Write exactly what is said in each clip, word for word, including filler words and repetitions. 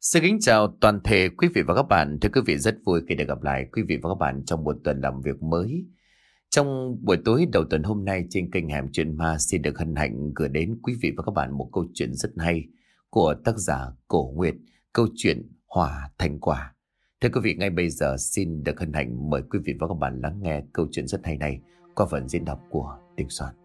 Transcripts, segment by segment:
Xin kính chào toàn thể quý vị và các bạn. Thưa quý vị, rất vui khi được gặp lại quý vị và các bạn trong một tuần làm việc mới. Trong buổi tối đầu tuần hôm nay trên kênh Hẻm Chuyện Ma xin được hân hạnh gửi đến quý vị và các bạn một câu chuyện rất hay của tác giả Cổ Nguyệt, câu chuyện Hỏa Thành Quả. Thưa quý vị, ngay bây giờ xin được hân hạnh mời quý vị và các bạn lắng nghe câu chuyện rất hay này qua phần diễn đọc của Đình Soạn.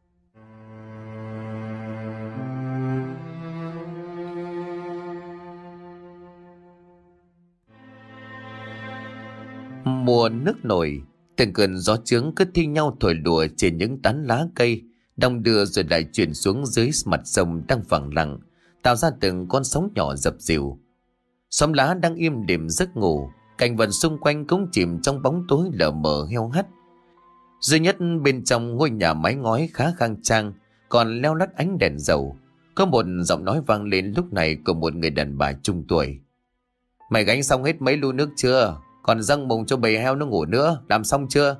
Mùa nước nổi, từng cơn gió trướng cứ thi nhau thổi lùa trên những tán lá cây, đong đưa rồi lại chuyển xuống dưới mặt sông đang phẳng lặng, tạo ra từng con sóng nhỏ dập dìu. Xóm lá đang im đềm giấc ngủ, cảnh vật xung quanh cũng chìm trong bóng tối lờ mờ heo hắt. Duy nhất bên trong ngôi nhà mái ngói khá khang trang, còn leo lắt ánh đèn dầu, có một giọng nói vang lên lúc này của một người đàn bà trung tuổi. "Mày gánh xong hết mấy lu nước chưa? Còn răng mùng cho bầy heo nó ngủ nữa, làm xong chưa?"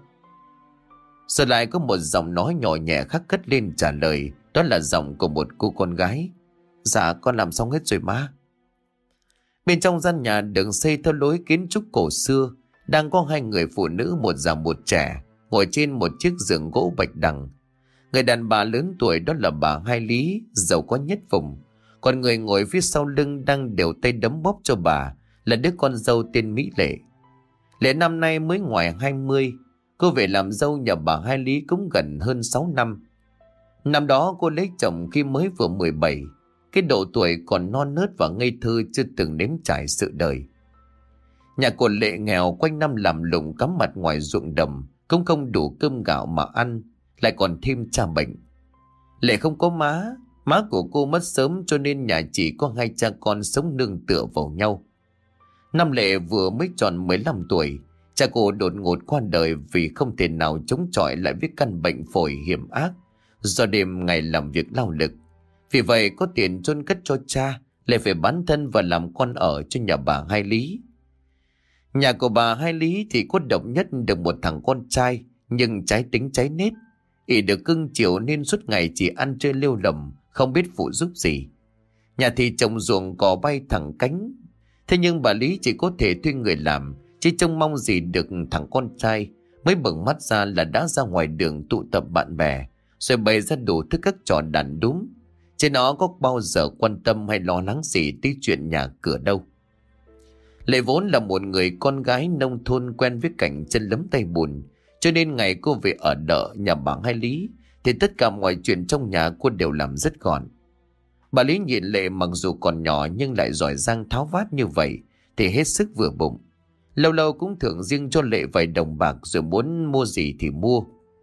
Rồi lại có một giọng nói nhỏ nhẹ khác cất lên trả lời, đó là giọng của một cô con gái. "Dạ con làm xong hết rồi má." Bên trong gian nhà được xây theo lối kiến trúc cổ xưa, đang có hai người phụ nữ, một già một trẻ, ngồi trên một chiếc giường gỗ bạch đằng. Người đàn bà lớn tuổi đó là bà Hai Lý, giàu có nhất vùng. Còn người ngồi phía sau lưng đang đều tay đấm bóp cho bà là đứa con dâu tên Mỹ Lệ. Lệ năm nay mới ngoài hai mươi, cô về làm dâu nhà bà Hai Lý cũng gần hơn sáu năm. Năm đó cô lấy chồng khi mới vừa mười bảy, cái độ tuổi còn non nớt và ngây thơ chưa từng nếm trải sự đời. Nhà của Lệ nghèo, quanh năm làm lụng cắm mặt ngoài ruộng đồng, cũng không đủ cơm gạo mà ăn, lại còn thêm cha bệnh. Lệ không có má, má của cô mất sớm cho nên nhà chỉ có hai cha con sống nương tựa vào nhau. Năm Lệ vừa mới tròn mười lăm tuổi, cha cô đột ngột qua đời vì không thể nào chống chọi lại với căn bệnh phổi hiểm ác do đêm ngày làm việc lao lực. Vì vậy có tiền chôn cất cho cha, Lệ phải bán thân và làm con ở cho nhà bà Hai Lý. Nhà của bà Hai Lý thì có độc nhất được một thằng con trai, nhưng trái tính trái nết, ỷ được cưng chiều nên suốt ngày chỉ ăn chơi lêu lỏng, không biết phụ giúp gì. Nhà thì trồng ruộng cỏ bay thẳng cánh. Thế nhưng bà Lý chỉ có thể thuê người làm, chỉ trông mong gì được thằng con trai mới bừng mắt ra là đã ra ngoài đường tụ tập bạn bè, rồi bày ra đủ thứ các trò đàn đúm. Chứ nó có bao giờ quan tâm hay lo lắng gì tới chuyện nhà cửa đâu. Lệ vốn là một người con gái nông thôn quen với cảnh chân lấm tay bùn, cho nên ngày cô về ở đợ nhà bà Hai Lý thì tất cả mọi chuyện trong nhà cô đều làm rất gọn. Bà Lý nhìn Lệ mặc dù còn nhỏ nhưng lại giỏi giang tháo vát như vậy thì hết sức vừa bụng. Lâu lâu cũng thưởng riêng cho Lệ vài đồng bạc, rồi muốn mua gì thì mua.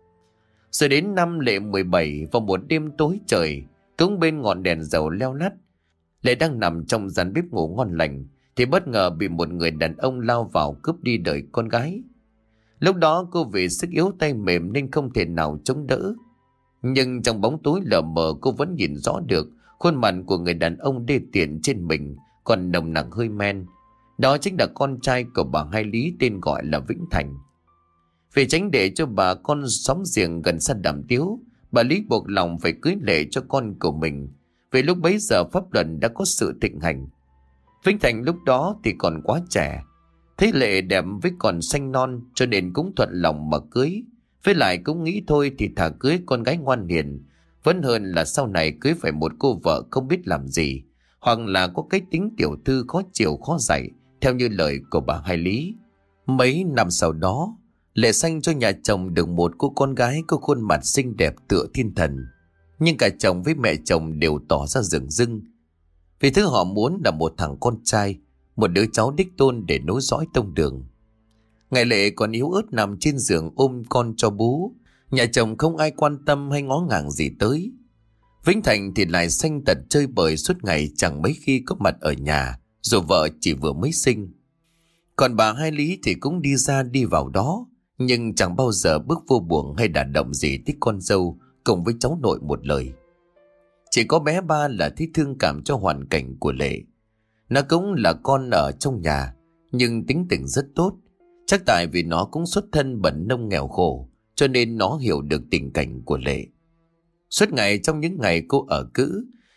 Rồi đến năm Lệ mười bảy, vào một đêm tối trời, cũng bên ngọn đèn dầu leo lắt, Lệ đang nằm trong gian bếp ngủ ngon lành thì bất ngờ bị một người đàn ông lao vào cướp đi đời con gái. Lúc đó cô vì sức yếu tay mềm nên không thể nào chống đỡ. Nhưng trong bóng tối lờ mờ cô vẫn nhìn rõ được khuôn mặt của người đàn ông đê tiện trên mình còn nồng nặc hơi men. Đó chính là con trai của bà Hai Lý, tên gọi là Vĩnh Thành. Vì tránh để cho bà con xóm giềng gần xa đàm tiếu, bà Lý buộc lòng phải cưới Lệ cho con của mình. Vì lúc bấy giờ pháp luật đã có sự thịnh hành. Vĩnh Thành lúc đó thì còn quá trẻ, thấy Lệ đẹp với còn xanh non cho nên cũng thuận lòng mà cưới. Với lại cũng nghĩ thôi thì thà cưới con gái ngoan hiền, vẫn hơn là sau này cưới phải một cô vợ không biết làm gì, hoặc là có cái tính tiểu thư khó chiều khó dạy, theo như lời của bà Hai Lý. Mấy năm sau đó, Lệ sanh cho nhà chồng được một cô con gái có khuôn mặt xinh đẹp tựa thiên thần. Nhưng cả chồng với mẹ chồng đều tỏ ra rừng rưng, vì thứ họ muốn là một thằng con trai, một đứa cháu đích tôn để nối dõi tông đường. Ngày Lệ còn yếu ớt nằm trên giường ôm con cho bú, nhà chồng không ai quan tâm hay ngó ngàng gì tới. Vĩnh Thành thì lại sanh tật chơi bời suốt ngày, chẳng mấy khi có mặt ở nhà, dù vợ chỉ vừa mới sinh. Còn bà Hai Lý thì cũng đi ra đi vào đó, nhưng chẳng bao giờ bước vô buồng hay đả động gì tới con dâu cùng với cháu nội một lời. Chỉ có bé Ba là thấy thương cảm cho hoàn cảnh của Lệ. Nó cũng là con ở trong nhà, nhưng tính tình rất tốt. Chắc tại vì nó cũng xuất thân bần nông nghèo khổ, cho nên nó hiểu được tình cảnh của Lệ. Suốt ngày trong những ngày cô ở cữ,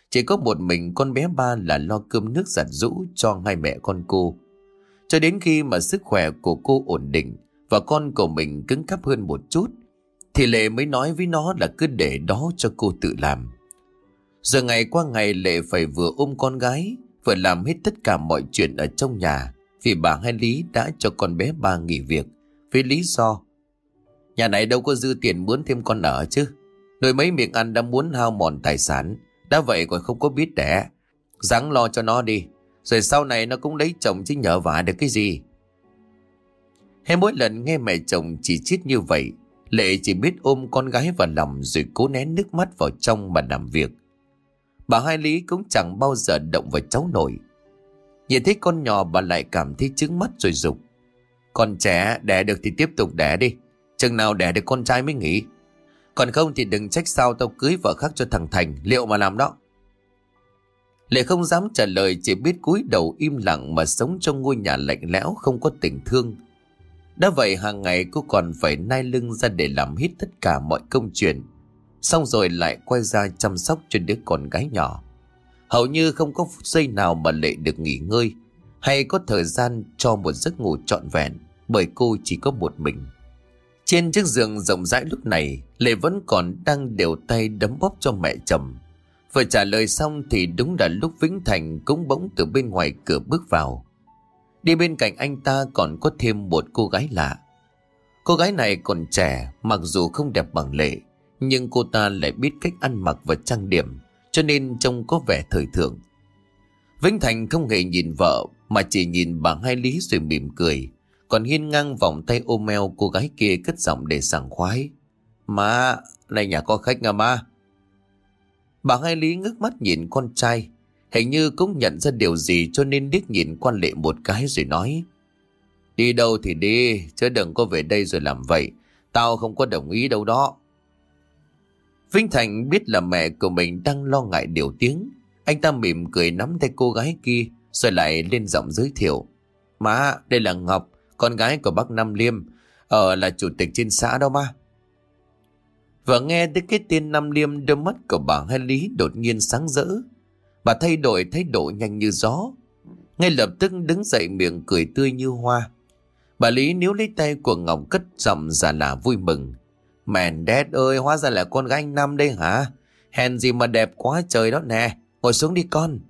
Chỉ có một mình con bé Ba là lo cơm nước giặt giũ cho hai mẹ con cô. Cho đến khi mà sức khỏe của cô ổn định và con của mình cứng cáp hơn một chút, thì Lệ mới nói với nó là cứ để đó cho cô tự làm. Giờ ngày qua ngày Lệ phải vừa ôm con gái, vừa làm hết tất cả mọi chuyện ở trong nhà, vì bà Hai Lý đã cho con bé Ba nghỉ việc với lý do nhà này đâu có dư tiền muốn thêm con ở chứ. Nuôi mấy miệng ăn đã muốn hao mòn tài sản, đã vậy còn không có biết đẻ. Ráng lo cho nó đi, rồi sau này nó cũng lấy chồng chứ nhờ vả được cái gì. Hay mỗi lần nghe mẹ chồng chỉ trích như vậy, Lệ chỉ biết ôm con gái vào lòng rồi cố nén nước mắt vào trong mà làm việc. Bà Hai Lý cũng chẳng bao giờ động vào cháu nội. Nhìn thấy con nhỏ bà lại cảm thấy chướng mắt rồi giục: Con trẻ đẻ được thì tiếp tục đẻ đi, chừng nào đẻ được con trai mới nghỉ. Còn không thì đừng trách sao tao cưới vợ khác cho thằng Thành, liệu mà làm đó. Lệ không dám trả lời, chỉ biết cúi đầu im lặng mà sống trong ngôi nhà lạnh lẽo không có tình thương. Đã vậy hàng ngày cô còn phải nai lưng ra để làm hết tất cả mọi công chuyện, xong rồi lại quay ra chăm sóc cho đứa con gái nhỏ. Hầu như không có phút giây nào mà Lệ được nghỉ ngơi hay có thời gian cho một giấc ngủ trọn vẹn, bởi cô chỉ có một mình. Trên chiếc giường rộng rãi lúc này, Lệ vẫn còn đang đều tay đấm bóp cho mẹ chồng. Vừa trả lời xong thì đúng là lúc Vĩnh Thành cũng bỗng từ bên ngoài cửa bước vào. Đi bên cạnh anh ta còn có thêm một cô gái lạ. Cô gái này còn trẻ, mặc dù không đẹp bằng Lệ, nhưng cô ta lại biết cách ăn mặc và trang điểm, cho nên trông có vẻ thời thượng. Vĩnh Thành không hề nhìn vợ mà chỉ nhìn bà Hai Lý rồi mỉm cười, còn hiên ngang vòng tay ôm eo cô gái kia cất giọng để sảng khoái: Má, này nhà có khách à má? Bà Hai Lý ngước mắt nhìn con trai, hình như cũng nhận ra điều gì cho nên liếc nhìn qua Lệ một cái rồi nói: Đi đâu thì đi, chứ đừng có về đây rồi làm vậy, tao không có đồng ý đâu đó. Vĩnh Thành biết là mẹ của mình đang lo ngại điều tiếng. Anh ta mỉm cười nắm tay cô gái kia rồi lại lên giọng giới thiệu: Má, đây là Ngọc, con gái của bác Năm Liêm, ở là chủ tịch trên xã đó má. Và nghe tới cái tên Năm Liêm, đôi mắt của bà Hai Lý đột nhiên sáng rỡ. Bà thay đổi thái độ nhanh như gió, ngay lập tức đứng dậy miệng cười tươi như hoa. Bà Lý níu lấy tay của Ngọc cất giọng già lả vui mừng: Mèn đét ơi, hóa ra là con gái anh Năm đây hả? Hèn gì mà đẹp quá trời đó nè, ngồi xuống đi con.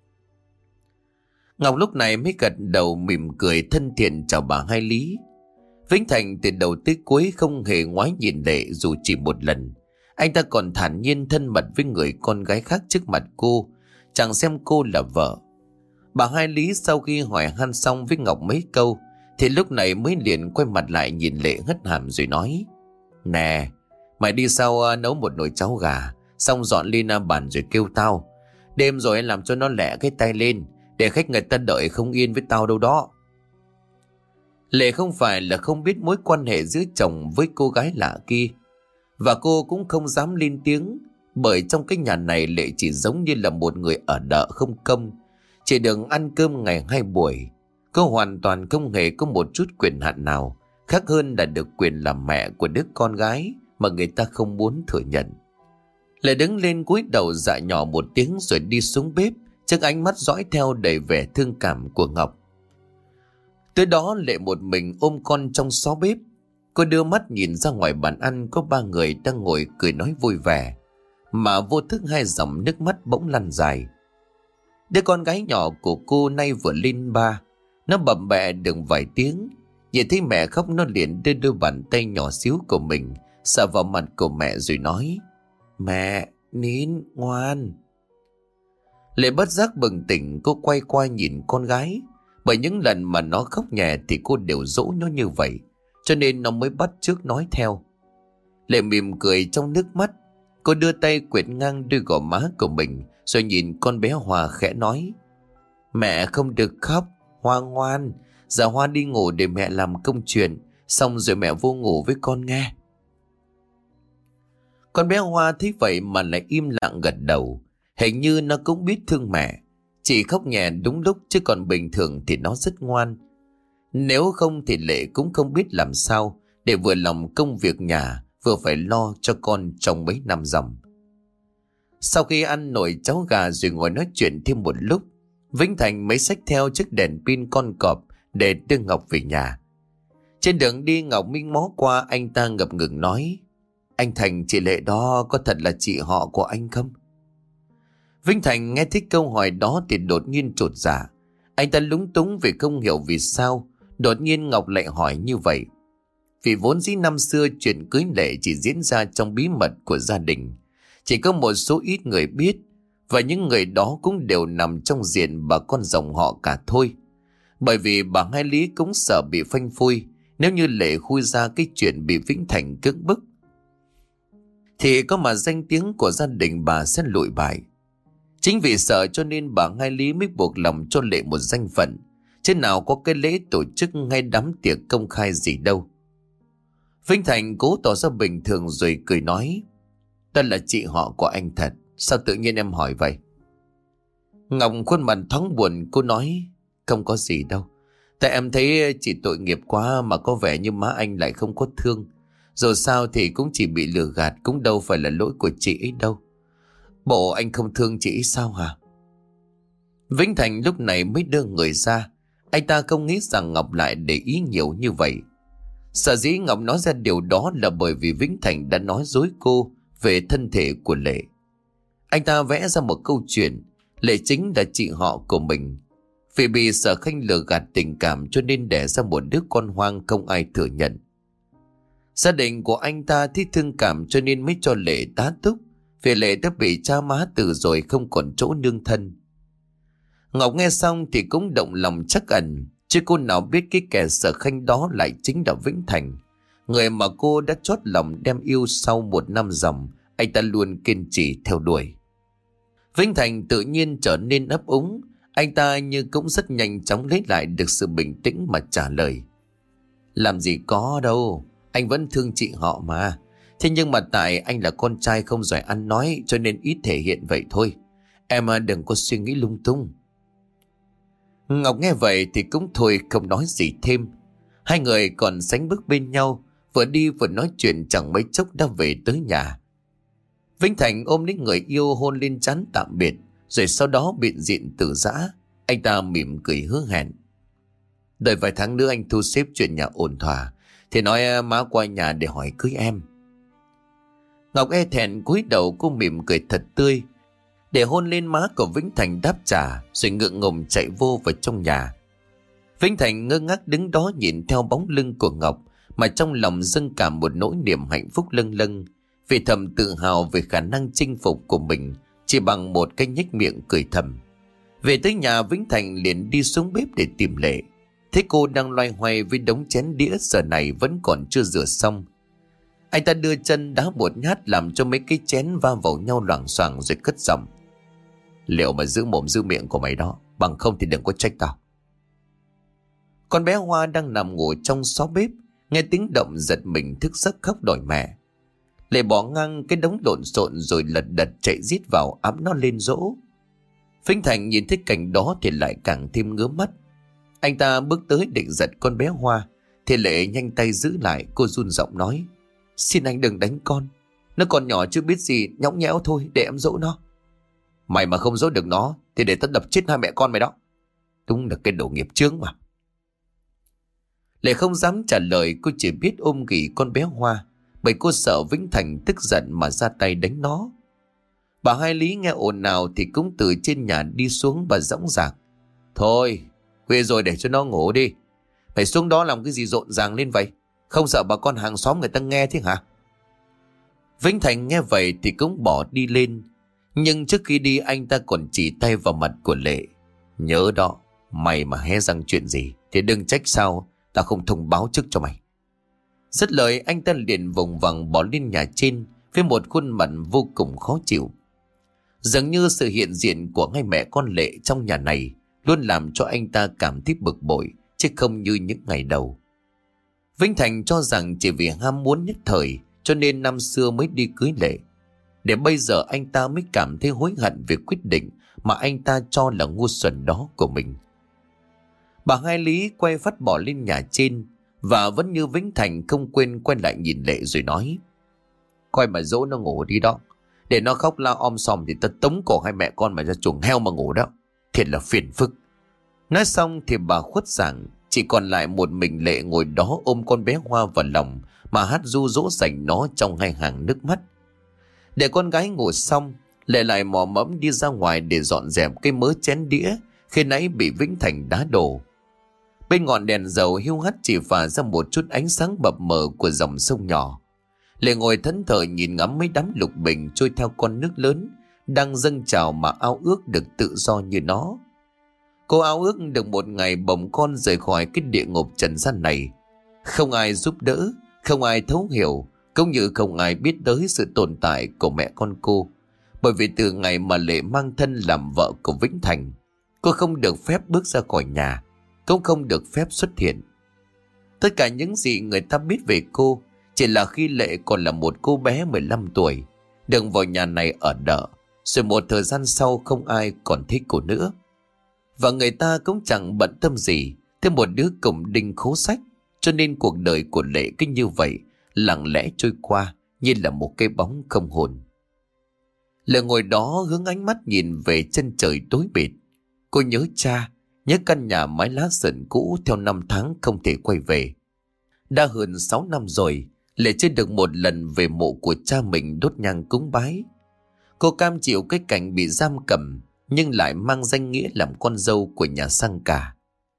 Ngọc lúc này mới gật đầu mỉm cười thân thiện chào bà Hai Lý. Vĩnh Thành từ đầu tới cuối không hề ngoái nhìn Lệ dù chỉ một lần. Anh ta còn thản nhiên thân mật với người con gái khác trước mặt cô, chẳng xem cô là vợ. Bà Hai Lý sau khi hỏi han xong với Ngọc mấy câu thì lúc này mới liền quay mặt lại nhìn Lệ hất hàm rồi nói: Nè, mày đi sau nấu một nồi cháo gà, xong dọn lên bàn rồi kêu tao. Đêm rồi làm cho nó lẹ cái tay lên, để khách người ta đợi không yên với tao đâu đó. Lệ không phải là không biết mối quan hệ giữa chồng với cô gái lạ kia, và cô cũng không dám lên tiếng, bởi trong cái nhà này Lệ chỉ giống như là một người ở đợ không công, chỉ được ăn cơm ngày hai buổi. Cô hoàn toàn không hề có một chút quyền hạn nào, khác hơn là được quyền làm mẹ của đứa con gái mà người ta không muốn thừa nhận. Lệ đứng lên cúi đầu dạ nhỏ một tiếng rồi đi xuống bếp, trước ánh mắt dõi theo đầy vẻ thương cảm của Ngọc. Tới đó Lệ một mình ôm con trong xó bếp. Cô đưa mắt nhìn ra ngoài bàn ăn, có ba người đang ngồi cười nói vui vẻ, mà vô thức hai dòng nước mắt bỗng lăn dài. Đứa con gái nhỏ của cô nay vừa lên ba, nó bầm bẹ được vài tiếng. Nhìn thấy mẹ khóc, nó liền đưa đôi bàn tay nhỏ xíu của mình sờ vào mặt của mẹ rồi nói: Mẹ, nín, ngoan. Lệ bất giác bừng tỉnh, cô quay qua nhìn con gái. Bởi những lần mà nó khóc nhẹ thì cô đều dỗ nó như vậy, cho nên nó mới bắt chước nói theo. Lệ mỉm cười trong nước mắt. Cô đưa tay quệt ngang đôi gò má của mình rồi nhìn con bé Hòa khẽ nói: Mẹ không được khóc, Hoa ngoan. Giờ Hoa đi ngủ để mẹ làm công chuyện, xong rồi mẹ vô ngủ với con nghe. Con bé Hoa thấy vậy mà lại im lặng gật đầu. Hình như nó cũng biết thương mẹ, chỉ khóc nhẹ đúng lúc, chứ còn bình thường thì nó rất ngoan. Nếu không thì Lệ cũng không biết làm sao để vừa lòng công việc nhà, vừa phải lo cho con trong mấy năm dòng. Sau khi ăn nồi cháo gà rồi ngồi nói chuyện thêm một lúc, Vĩnh Thành mới xách theo chiếc đèn pin con cọp để đưa Ngọc về nhà. Trên đường đi Ngọc Minh mó qua, anh ta ngập ngừng nói: Anh Thành, chị Lệ đó có thật là chị họ của anh không? Vĩnh Thành nghe thấy câu hỏi đó thì đột nhiên chột dạ. Anh ta lúng túng vì không hiểu vì sao đột nhiên Ngọc lại hỏi như vậy. Vì vốn dĩ năm xưa chuyện cưới Lệ chỉ diễn ra trong bí mật của gia đình, chỉ có một số ít người biết, và những người đó cũng đều nằm trong diện bà con dòng họ cả thôi. Bởi vì bà Hai Lý cũng sợ bị phanh phui nếu như Lệ khui ra cái chuyện bị Vĩnh Thành cưỡng bức, thì có mà danh tiếng của gia đình bà sẽ lụi bại. Chính vì sợ cho nên bà Hai Lý mới buộc lòng cho Lệ một danh phận, chứ nào có cái lễ tổ chức hay đám tiệc công khai gì đâu. Vĩnh Thành cố tỏ ra bình thường rồi cười nói: Đó là chị họ của anh thật, sao tự nhiên em hỏi vậy? Ngọc khuôn mặt thoáng buồn, cô nói: Không có gì đâu, tại em thấy chị tội nghiệp quá mà có vẻ như má anh lại không có thương. Dù sao thì cũng chỉ bị lừa gạt, cũng đâu phải là lỗi của chị ấy đâu. Bộ anh không thương chị ấy sao hả? Vĩnh Thành lúc này mới đưa người ra. Anh ta không nghĩ rằng Ngọc lại để ý nhiều như vậy. Sở dĩ Ngọc nói ra điều đó là bởi vì Vĩnh Thành đã nói dối cô về thân thể của Lệ. Anh ta vẽ ra một câu chuyện Lệ chính là chị họ của mình. Vì bị Sở Khanh lừa gạt tình cảm cho nên đẻ ra một đứa con hoang không ai thừa nhận. Gia đình của anh ta thấy thương cảm cho nên mới cho Lệ tá túc, vì Lệ đã bị cha má từ rồi không còn chỗ nương thân. Ngọc nghe xong thì cũng động lòng trắc ẩn, chứ cô nào biết cái kẻ Sở Khanh đó lại chính là Vĩnh Thành, người mà cô đã chót lòng đem yêu sau một năm dòng. Anh ta luôn kiên trì theo đuổi. Vĩnh Thành tự nhiên trở nên ấp úng. Anh ta như cũng rất nhanh chóng lấy lại được sự bình tĩnh mà trả lời: Làm gì có đâu, anh vẫn thương chị họ mà. Thế nhưng mà tại anh là con trai không giỏi ăn nói cho nên ít thể hiện vậy thôi. Em đừng có suy nghĩ lung tung. Ngọc nghe vậy thì cũng thôi không nói gì thêm. Hai người còn sánh bước bên nhau, vừa đi vừa nói chuyện chẳng mấy chốc đã về tới nhà. Vĩnh Thành ôm lấy người yêu hôn lên trán tạm biệt, rồi sau đó biện diện từ giã. Anh ta mỉm cười hứa hẹn: Đợi vài tháng nữa anh thu xếp chuyện nhà ổn thỏa thì nói má qua nhà để hỏi cưới em. Ngọc e thẹn cúi đầu, cô mỉm cười thật tươi để hôn lên má của Vĩnh Thành đáp trả, rồi ngượng ngùng chạy vô vào trong nhà. Vĩnh Thành ngơ ngác đứng đó nhìn theo bóng lưng của Ngọc mà trong lòng dâng cảm một nỗi niềm hạnh phúc lâng lâng, vì thầm tự hào về khả năng chinh phục của mình chỉ bằng một cái nhếch miệng cười thầm. Về tới nhà, Vĩnh Thành liền đi xuống bếp để tìm Lệ. Thấy cô đang loay hoay với đống chén đĩa giờ này vẫn còn chưa rửa xong. Anh ta đưa chân đá một nhát làm cho mấy cái chén va vào nhau loảng xoảng rồi cất giọng: Liệu mà giữ mồm giữ miệng của mày đó, bằng không thì đừng có trách tao. Con bé Hoa đang nằm ngủ trong xó bếp, nghe tiếng động giật mình thức giấc khóc đòi mẹ. Lệ bỏ ngang cái đống lộn xộn rồi lật đật chạy rít vào ẵm nó lên dỗ. Vĩnh Thành nhìn thấy cảnh đó thì lại càng thêm ngứa mắt. Anh ta bước tới định giật con bé Hoa thì Lệ nhanh tay giữ lại. Cô run giọng nói: Xin anh đừng đánh con, nó còn nhỏ chưa biết gì, nhõng nhẽo thôi, để em dỗ nó. Mày mà không dỗ được nó thì để tao đập chết hai mẹ con mày đó. Đúng là cái đồ nghiệp chướng mà. Lệ không dám trả lời, cô chỉ biết ôm ghì con bé Hoa, bởi cô sợ Vĩnh Thành tức giận mà ra tay đánh nó. Bà Hai Lý nghe ồn ào thì cũng từ trên nhà đi xuống và dõng dạc: Thôi, khuya rồi để cho nó ngủ đi. Phải xuống đó làm cái gì rộn ràng lên vậy? Không sợ bà con hàng xóm người ta nghe thế hả? Vĩnh Thành nghe vậy thì cũng bỏ đi lên. Nhưng trước khi đi anh ta còn chỉ tay vào mặt của Lệ: Nhớ đó, mày mà hé răng chuyện gì thì đừng trách sao ta không thông báo trước cho mày. Dứt lời anh ta liền vùng vằng bỏ lên nhà trên với một khuôn mặt vô cùng khó chịu. Dường như sự hiện diện của hai mẹ con Lệ trong nhà này luôn làm cho anh ta cảm thấy bực bội, chứ không như những ngày đầu. Vĩnh Thành cho rằng chỉ vì ham muốn nhất thời cho nên năm xưa mới đi cưới Lệ. Để bây giờ anh ta mới cảm thấy hối hận về quyết định mà anh ta cho là ngu xuẩn đó của mình. Bà Hai Lý quay phát bỏ lên nhà trên, và vẫn như Vĩnh Thành không quên quay lại nhìn Lệ rồi nói: Coi mà dỗ nó ngủ đi đó, Để nó khóc la om sòm thì ta tống cổ hai mẹ con mày ra chuồng heo mà ngủ đó. Thiệt là phiền phức. Nói xong thì bà khuất dạng, chỉ còn lại một mình Lệ ngồi đó ôm con bé Hoa vào lòng mà hát ru dỗ dành nó trong hai hàng nước mắt. Để con gái ngủ xong, Lệ lại mò mẫm đi ra ngoài để dọn dẹp cái mớ chén đĩa khi nãy bị Vĩnh Thành đá đổ. Bên ngọn đèn dầu hiu hắt chỉ phả ra một chút ánh sáng mập mờ của dòng sông nhỏ. Lệ ngồi thẫn thờ nhìn ngắm mấy đám lục bình trôi theo con nước lớn đang dâng trào mà ao ước được tự do như nó. Cô ao ước được một ngày bồng con rời khỏi cái địa ngục trần gian này. Không ai giúp đỡ, không ai thấu hiểu, cũng như không ai biết tới sự tồn tại của mẹ con cô. Bởi vì từ ngày mà Lệ mang thân làm vợ của Vĩnh Thành, cô không được phép bước ra khỏi nhà, cũng không được phép xuất hiện. Tất cả những gì người ta biết về cô chỉ là khi Lệ còn là một cô bé mười lăm tuổi, được vào nhà này ở đợ, rồi một thời gian sau không ai còn thích cô nữa. Và người ta cũng chẳng bận tâm gì thêm một đứa cổng đinh khố sách, cho nên cuộc đời của Lệ cứ như vậy lặng lẽ trôi qua như là một cái bóng không hồn. Lệ ngồi đó hướng ánh mắt nhìn về chân trời tối bịt. Cô nhớ cha, nhớ căn nhà mái lá sườn cũ theo năm tháng không thể quay về. Đã hơn sáu năm rồi, Lệ chưa được một lần về mộ của cha mình đốt nhang cúng bái. Cô cam chịu cái cảnh bị giam cầm, nhưng lại mang danh nghĩa làm con dâu của nhà sang cả.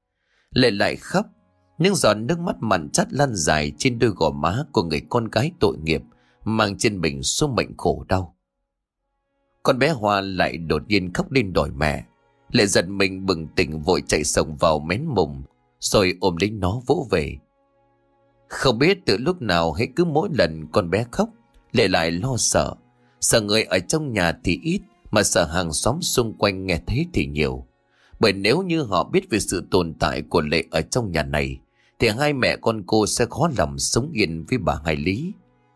Lệ lại khóc, những giọt nước mắt mặn chát lan dài trên đôi gò má của người con gái tội nghiệp, mang trên mình số mệnh khổ đau. Con bé Hoa lại đột nhiên khóc lên đòi mẹ. Lệ giật mình bừng tỉnh vội chạy xông vào mén mùng, rồi ôm lấy nó vỗ về. Không biết từ lúc nào hễ cứ mỗi lần con bé khóc, Lệ lại lo sợ. Sợ người ở trong nhà thì ít, mà sợ hàng xóm xung quanh nghe thấy thì nhiều. Bởi nếu như họ biết về sự tồn tại của Lệ ở trong nhà này, thì hai mẹ con cô sẽ khó lòng sống yên với bà Hai Lý.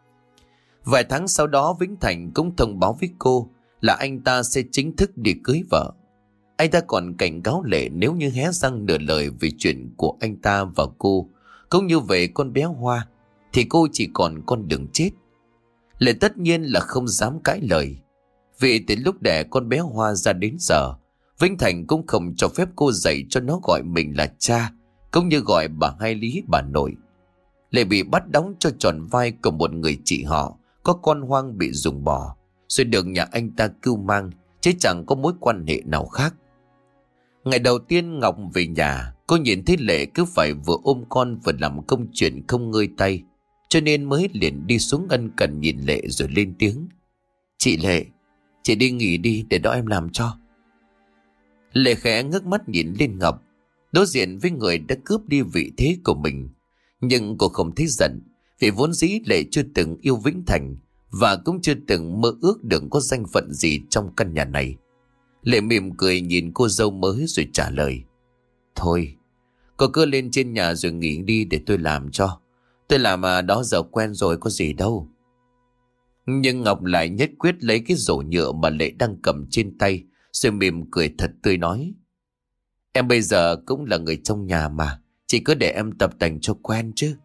Vài tháng sau đó, Vĩnh Thành cũng thông báo với cô là anh ta sẽ chính thức đi cưới vợ. Anh ta còn cảnh cáo Lệ nếu như hé răng nửa lời về chuyện của anh ta và cô, cũng như về con bé Hoa, thì cô chỉ còn con đường chết. Lệ tất nhiên là không dám cãi lời. Vì từ lúc đẻ con bé Hoa ra đến giờ, Vĩnh Thành cũng không cho phép cô dạy cho nó gọi mình là cha, cũng như gọi bà Hai Lý bà nội. Lệ bị bắt đóng cho tròn vai của một người chị họ có con hoang bị dùng bỏ, rồi được nhà anh ta cưu mang, chứ chẳng có mối quan hệ nào khác. Ngày đầu tiên Ngọc về nhà, cô nhìn thấy Lệ cứ phải vừa ôm con vừa làm công chuyện không ngơi tay, cho nên mới liền đi xuống ân cần nhìn Lệ rồi lên tiếng: "Chị Lệ, chị đi nghỉ đi để đó em làm cho." Lệ khẽ ngước mắt nhìn lên Ngọc, đối diện với người đã cướp đi vị thế của mình. Nhưng cô không thấy giận, vì vốn dĩ Lệ chưa từng yêu Vĩnh Thành, và cũng chưa từng mơ ước được có danh phận gì trong căn nhà này. Lệ mỉm cười nhìn cô dâu mới rồi trả lời: "Thôi, cô cứ lên trên nhà rồi nghỉ đi để tôi làm cho. Tôi làm mà đó giờ quen rồi, có gì đâu." Nhưng Ngọc lại nhất quyết lấy cái rổ nhựa mà Lệ đang cầm trên tay, rồi mỉm cười thật tươi nói: "Em bây giờ cũng là người trong nhà mà, chỉ cứ để em tập tành cho quen chứ."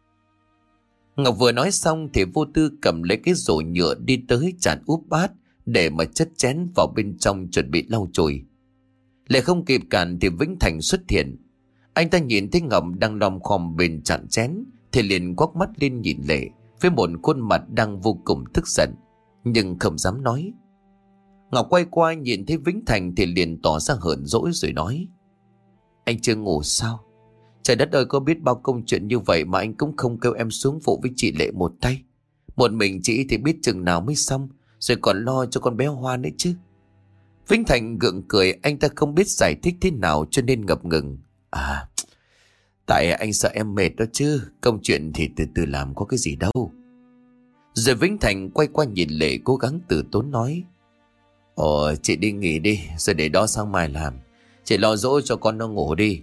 Ngọc vừa nói xong thì vô tư cầm lấy cái rổ nhựa đi tới chạn úp bát để mà chất chén vào bên trong chuẩn bị lau chùi. Lệ không kịp cản thì Vĩnh Thành xuất hiện. Anh ta nhìn thấy Ngọc đang lom khom bên chạn chén thì liền quắc mắt lên nhìn Lệ với một khuôn mặt đang vô cùng tức giận, nhưng không dám nói. Ngọc quay qua nhìn thấy Vĩnh Thành thì liền tỏ ra hờn dỗi rồi nói: "Anh chưa ngủ sao? Trời đất ơi, có biết bao công chuyện như vậy mà anh cũng không kêu em xuống phụ với chị Lệ một tay. Một mình chị thì biết chừng nào mới xong, rồi còn lo cho con bé Hoa nữa chứ." Vĩnh Thành gượng cười, anh ta không biết giải thích thế nào cho nên ngập ngừng: "À, tại anh sợ em mệt đó chứ, công chuyện thì từ từ làm, có cái gì đâu." Rồi Vĩnh Thành quay qua nhìn Lệ cố gắng từ tốn nói: "Ồ, chị đi nghỉ đi, rồi để đó sang mai làm. Chị lo dỗ cho con nó ngủ đi."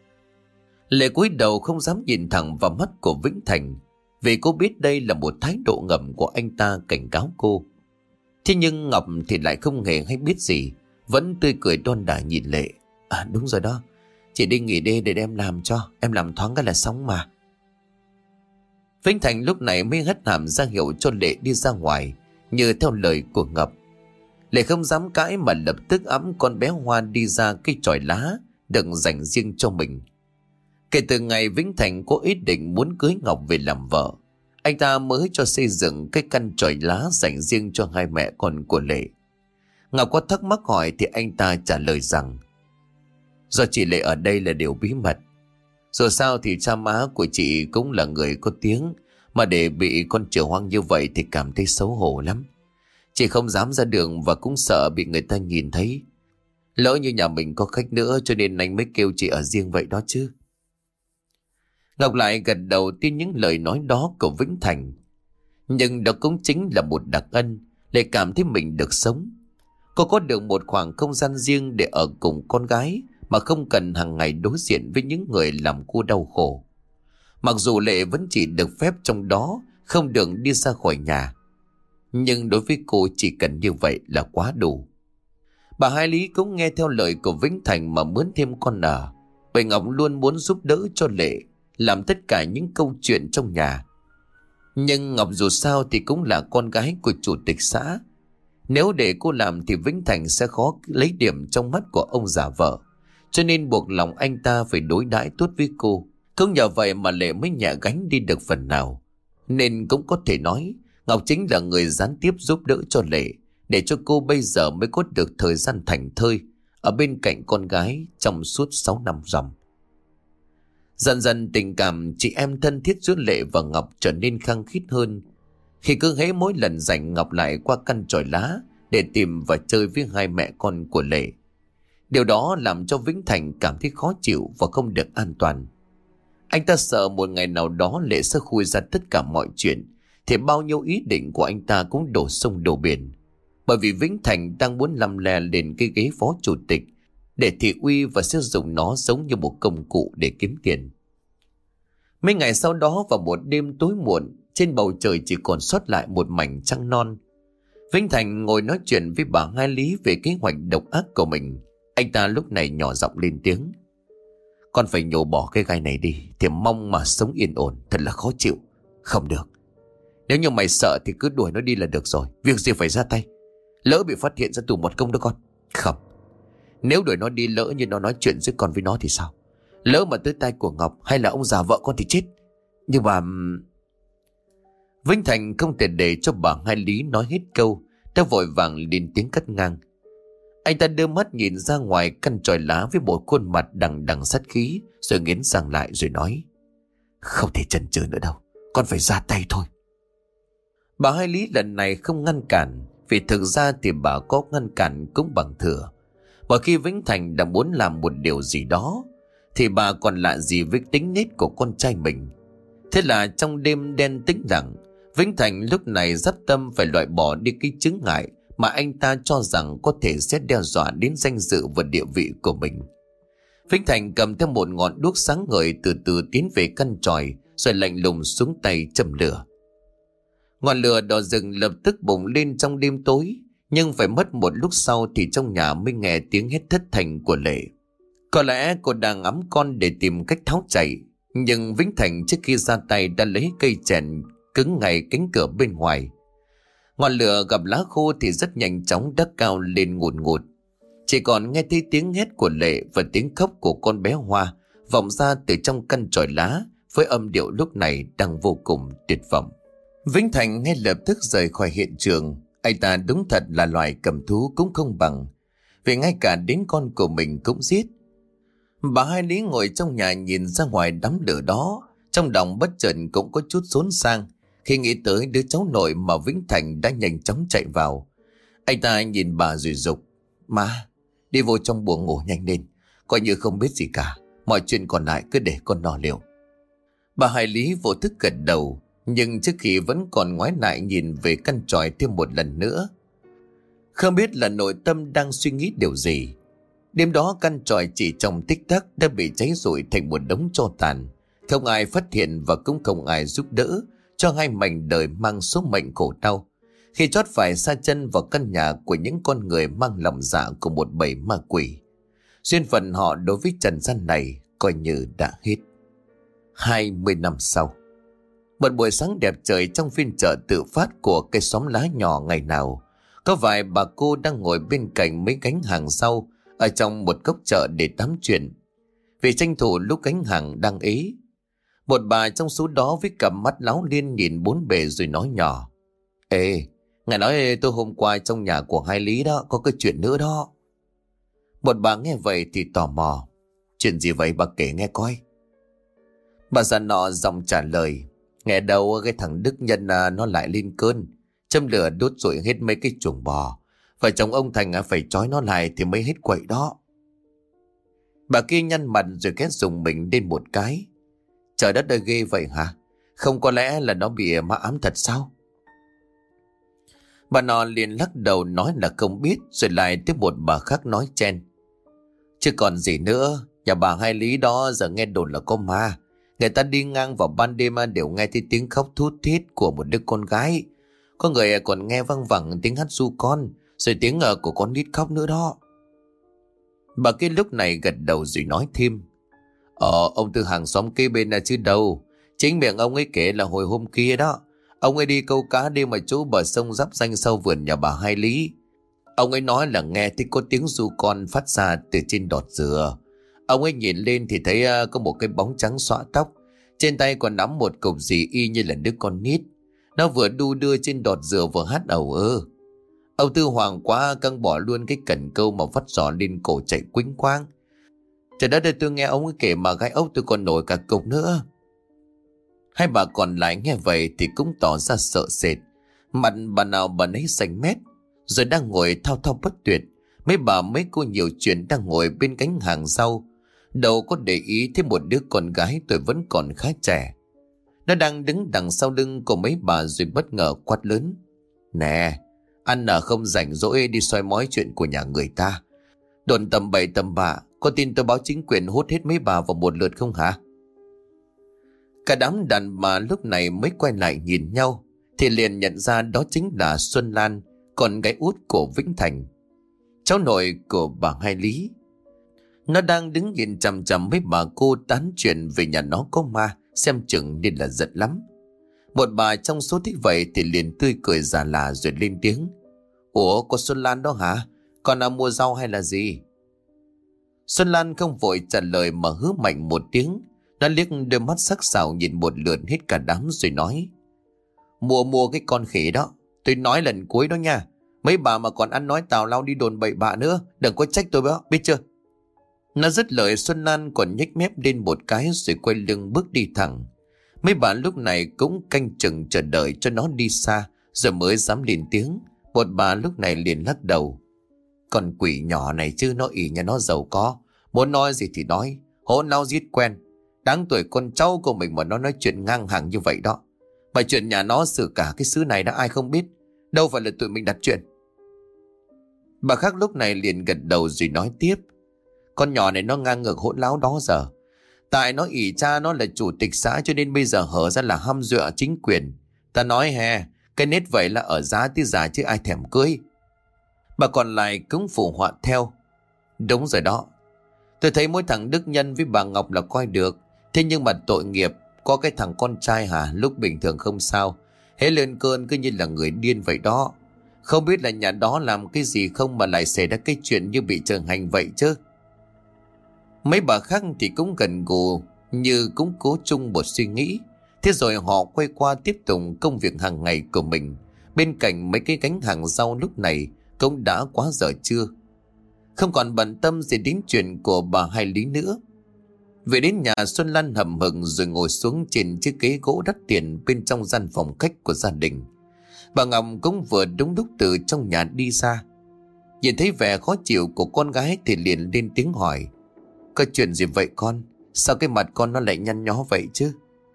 Lệ cúi đầu không dám nhìn thẳng vào mắt của Vĩnh Thành, vì cô biết đây là một thái độ ngầm của anh ta cảnh cáo cô. Thế nhưng Ngọc thì lại không hề hay biết gì, vẫn tươi cười đon đả nhìn Lệ: "À đúng rồi đó, chị đi nghỉ đi để em làm cho, em làm thoáng cái là xong mà." Vĩnh Thành lúc này mới hất hàm ra hiệu cho Lệ đi ra ngoài, như theo lời của Ngọc. Lệ không dám cãi mà lập tức ẵm con bé Hoa đi ra cây chòi lá đừng dành riêng cho mình. Kể từ ngày Vĩnh Thành có ý định muốn cưới Ngọc về làm vợ, anh ta mới cho xây dựng cái căn chòi lá dành riêng cho hai mẹ con của Lệ. Ngọc có thắc mắc hỏi thì anh ta trả lời rằng do chị Lệ ở đây là điều bí mật. Dù sao thì cha má của chị cũng là người có tiếng, mà để bị con chửa hoang như vậy thì cảm thấy xấu hổ lắm. Chị không dám ra đường và cũng sợ bị người ta nhìn thấy. Lỡ như nhà mình có khách nữa cho nên anh mới kêu chị ở riêng vậy đó chứ. Ngọc lại gật đầu tin những lời nói đó của Vĩnh Thành. Nhưng đó cũng chính là một đặc ân, để cảm thấy mình được sống. Cô có được một khoảng không gian riêng để ở cùng con gái mà không cần hàng ngày đối diện với những người làm cô đau khổ. Mặc dù Lệ vẫn chỉ được phép trong đó, không được đi ra khỏi nhà. Nhưng đối với cô chỉ cần như vậy là quá đủ. Bà Hai Lý cũng nghe theo lời của Vĩnh Thành mà mướn thêm con nợ. Bởi Ngọc luôn muốn giúp đỡ cho Lệ làm tất cả những câu chuyện trong nhà. Nhưng Ngọc dù sao thì cũng là con gái của chủ tịch xã. Nếu để cô làm thì Vĩnh Thành sẽ khó lấy điểm trong mắt của ông già vợ. Cho nên buộc lòng anh ta phải đối đãi tốt với cô. Cũng nhờ vậy mà Lệ mới nhẹ gánh đi được phần nào. Nên cũng có thể nói Ngọc chính là người gián tiếp giúp đỡ cho Lệ, để cho cô bây giờ mới có được thời gian thảnh thơi ở bên cạnh con gái trong suốt sáu năm dòng. Dần dần tình cảm chị em thân thiết giữa Lệ và Ngọc trở nên khăng khít hơn. Khi cứ hễ mỗi lần rảnh, Ngọc lại qua căn chòi lá để tìm và chơi với hai mẹ con của Lệ. Điều đó làm cho Vĩnh Thành cảm thấy khó chịu và không được an toàn. Anh ta sợ một ngày nào đó Lệ sẽ khui ra tất cả mọi chuyện, thì bao nhiêu ý định của anh ta cũng đổ sông đổ biển. Bởi vì Vĩnh Thành đang muốn lăm le lên cái ghế phó chủ tịch để thị uy và sử dụng nó giống như một công cụ để kiếm tiền. Mấy ngày sau đó, vào một đêm tối muộn, trên bầu trời chỉ còn sót lại một mảnh trăng non. Vĩnh Thành ngồi nói chuyện với bà Hai Lý về kế hoạch độc ác của mình. Anh ta lúc này nhỏ giọng lên tiếng: con phải nhổ bỏ cái gai này đi, thì mong mà sống yên ổn. Thật là khó chịu. Không được. Nếu như mày sợ thì cứ đuổi nó đi là được rồi. Việc gì phải ra tay. Lỡ bị phát hiện ra tù một công đó con. Không. Nếu đuổi nó đi, lỡ như nó nói chuyện với con với nó thì sao? Lỡ mà tới tay của Ngọc hay là ông già vợ con thì chết. Nhưng mà... Vĩnh Thành không thể để cho bà Hai Lý nói hết câu, đã vội vàng lên tiếng cắt ngang. Anh ta đưa mắt nhìn ra ngoài căn chòi lá với bộ khuôn mặt đằng đằng sát khí, rồi nghiến răng lại rồi nói: không thể chần chừ nữa đâu, con phải ra tay thôi. Bà Hai Lý lần này không ngăn cản, vì thực ra thì bà có ngăn cản cũng bằng thừa. Và khi Vĩnh Thành đã muốn làm một điều gì đó thì bà còn lạ gì với tính nết của con trai mình. Thế là trong đêm đen tĩnh lặng, Vĩnh Thành lúc này dắt tâm phải loại bỏ đi cái chướng ngại mà anh ta cho rằng có thể sẽ đe dọa đến danh dự và địa vị của mình. Vĩnh Thành cầm theo một ngọn đuốc sáng ngời, từ từ tiến về căn chòi, rồi lạnh lùng xuống tay châm lửa. Ngọn lửa đỏ rừng lập tức bùng lên trong đêm tối, nhưng phải mất một lúc sau thì trong nhà mới nghe tiếng hét thất thanh của Lệ. Có lẽ cô đang ngắm con để tìm cách tháo chạy, nhưng Vĩnh Thành trước khi ra tay đã lấy cây chèn cứng ngay cánh cửa bên ngoài. Ngọn lửa gặp lá khô thì rất nhanh chóng đắc cao lên ngùn ngụt. Chỉ còn nghe thấy tiếng hét của Lệ và tiếng khóc của con bé Hoa vọng ra từ trong căn chòi lá, với âm điệu lúc này đang vô cùng tuyệt vọng. Vĩnh Thành ngay lập tức rời khỏi hiện trường. Anh ta đúng thật là loài cầm thú cũng không bằng, vì ngay cả đến con của mình cũng giết. Bà Hai Lý ngồi trong nhà nhìn ra ngoài đám lửa đó, trong lòng bất chợt cũng có chút xốn sang khi nghĩ tới đứa cháu nội mà Vĩnh Thành đã nhanh chóng chạy vào. Anh ta nhìn bà rồi dục: má, đi vô trong buồng ngủ nhanh lên, coi như không biết gì cả, mọi chuyện còn lại cứ để con lo liệu. Bà Hai Lý vô thức gật đầu, nhưng trước khi vẫn còn ngoái lại nhìn về căn chòi thêm một lần nữa. Không biết là nội tâm đang suy nghĩ điều gì. Đêm đó căn chòi chỉ trong tích tắc đã bị cháy rụi thành một đống tro tàn. Không ai phát hiện và cũng không ai giúp đỡ cho hai mảnh đời mang số mệnh khổ đau, khi chót phải sa chân vào căn nhà của những con người mang lòng dạ của một bầy ma quỷ. Duyên phận họ đối với trần gian này coi như đã hết. Hai mươi năm sau, Một buổi sáng đẹp trời trong phiên chợ tự phát của cây xóm lá nhỏ ngày nào, có vài bà cô đang ngồi bên cạnh mấy gánh hàng rau ở trong một góc chợ để tám chuyện. Vì tranh thủ lúc gánh hàng đang ế, một bà trong số đó với cặp mắt láo liên nhìn bốn bề rồi nói nhỏ: Ê, ngài nói tôi hôm qua trong nhà của hai Lý đó có cái chuyện nữa đó. Một bà nghe vậy thì tò mò: Chuyện gì vậy bà kể nghe coi. Bà già nọ giọng trả lời: Nghe đâu cái thằng Đức Nhân à, nó lại lên cơn, châm lửa đốt rụi hết mấy cái chuồng bò. Vợ chồng ông Thành à, phải trói nó lại thì mới hết quậy đó. Bà kia nhăn mặt rồi ghét dùng mình lên một cái: Trời đất ơi, ghê vậy hả? Không có lẽ là nó bị ma ám thật sao? Bà nọ liền lắc đầu nói là không biết, rồi lại tiếp một bà khác nói chen: Chứ còn gì nữa, nhà bà hai Lý đó giờ nghe đồn là có ma. Người ta đi ngang vào ban đêm đều nghe thấy tiếng khóc thút thít của một đứa con gái. Có người còn nghe văng vẳng tiếng hát ru con, rồi tiếng ở của con nít khóc nữa đó. Bà kia lúc này gật đầu rồi nói thêm: Ờ, ông từ hàng xóm kế bên là chứ đâu. Chính miệng ông ấy kể là hồi hôm kia đó, ông ấy đi câu cá đêm ở chỗ bờ sông giáp ranh sau vườn nhà bà hai Lý. Ông ấy nói là nghe thấy có tiếng ru con phát ra từ trên đọt dừa. Ông ấy nhìn lên thì thấy uh, có một cái bóng trắng xõa tóc, trên tay còn nắm một cục gì y như là đứa con nít. Nó vừa đu đưa trên đọt dừa vừa hát ẩu ơ. Ông Tư hoảng quá căng bỏ luôn cái cần câu mà vắt giỏ lên cổ chạy quýnh quáng. Trời đất ơi, tôi nghe ông ấy kể mà gai ốc tôi còn nổi cả cục nữa. Hai bà còn lại nghe vậy thì cũng tỏ ra sợ sệt, mặt bà nào bà nấy xanh mét, rồi đang ngồi thao thao bất tuyệt. Mấy bà mấy cô nhiều chuyện đang ngồi bên cánh hàng rau, đâu có để ý thấy một đứa con gái tuổi vẫn còn khá trẻ. Nó đang đứng đằng sau lưng của mấy bà rồi bất ngờ quát lớn: Nè, ăn ở không rảnh rỗi đi soi mói chuyện của nhà người ta. Đồn tầm bậy tầm bạ, có tin tôi báo chính quyền hút hết mấy bà vào một lượt không hả? Cả đám đàn bà lúc này mới quay lại nhìn nhau, thì liền nhận ra đó chính là Xuân Lan, con gái út của Vĩnh Thành, cháu nội của bà hai Lý. Nó đang đứng nhìn chằm chằm mấy bà cô tán chuyện về nhà nó có ma, xem chừng nên là giận lắm. Một bà trong số thích vậy thì liền tươi cười già là rồi lên tiếng: Ủa, có Xuân Lan đó hả? Con đã mua rau hay là gì? Xuân Lan không vội trả lời mà hứ mạnh một tiếng. Nó liếc đôi mắt sắc sảo nhìn một lượt hết cả đám rồi nói: Mua mua cái con khỉ đó. Tôi nói lần cuối đó nha. Mấy bà mà còn ăn nói tào lao đi đồn bậy bạ nữa, đừng có trách tôi đó, biết chưa? Nó dứt lời, Xuân Lan còn nhếch mép lên một cái rồi quay lưng bước đi thẳng. Mấy bà lúc này cũng canh chừng chờ đợi cho nó đi xa rồi mới dám lên tiếng. Một bà lúc này liền lắc đầu: Con quỷ nhỏ này chứ, nó ỷ nhà nó giàu có, muốn nói gì thì nói, hỗn láo giết quen. Đáng tuổi con cháu của mình mà nó nói chuyện ngang hàng như vậy đó. Mà chuyện nhà nó xử cả cái xứ này đã ai không biết, đâu phải là tụi mình đặt chuyện. Bà khác lúc này liền gật đầu rồi nói tiếp: Con nhỏ này nó ngang ngược hỗn láo đó giờ. Tại nó ỷ cha nó là chủ tịch xã cho nên bây giờ hở ra là hăm dọa chính quyền. Ta nói hè, cái nết vậy là ở giá tí già chứ ai thèm cưới. Bà còn lại cũng phụ họa theo: Đúng rồi đó. Tôi thấy mỗi thằng Đức Nhân với bà Ngọc là coi được. Thế nhưng mà tội nghiệp, có cái thằng con trai hả, lúc bình thường không sao, hễ lên cơn cứ như là người điên vậy đó. Không biết là nhà đó làm cái gì không mà lại xảy ra cái chuyện như bị trừng hành vậy chứ. Mấy bà khác thì cũng gần gù, như cũng cố chung một suy nghĩ. Thế rồi họ quay qua tiếp tục công việc hàng ngày của mình. Bên cạnh mấy cái gánh hàng rau lúc này cũng đã quá giờ trưa, không còn bận tâm gì đến chuyện của bà hai Lý nữa. Về đến nhà, Xuân Lan hầm hực rồi ngồi xuống trên chiếc ghế gỗ đắt tiền bên trong gian phòng khách của gia đình. Bà Ngọc cũng vừa đúng lúc từ trong nhà đi ra. Nhìn thấy vẻ khó chịu của con gái thì liền lên tiếng hỏi: Có chuyện gì vậy con? Sao cái mặt con nó lại nhăn nhó vậy chứ?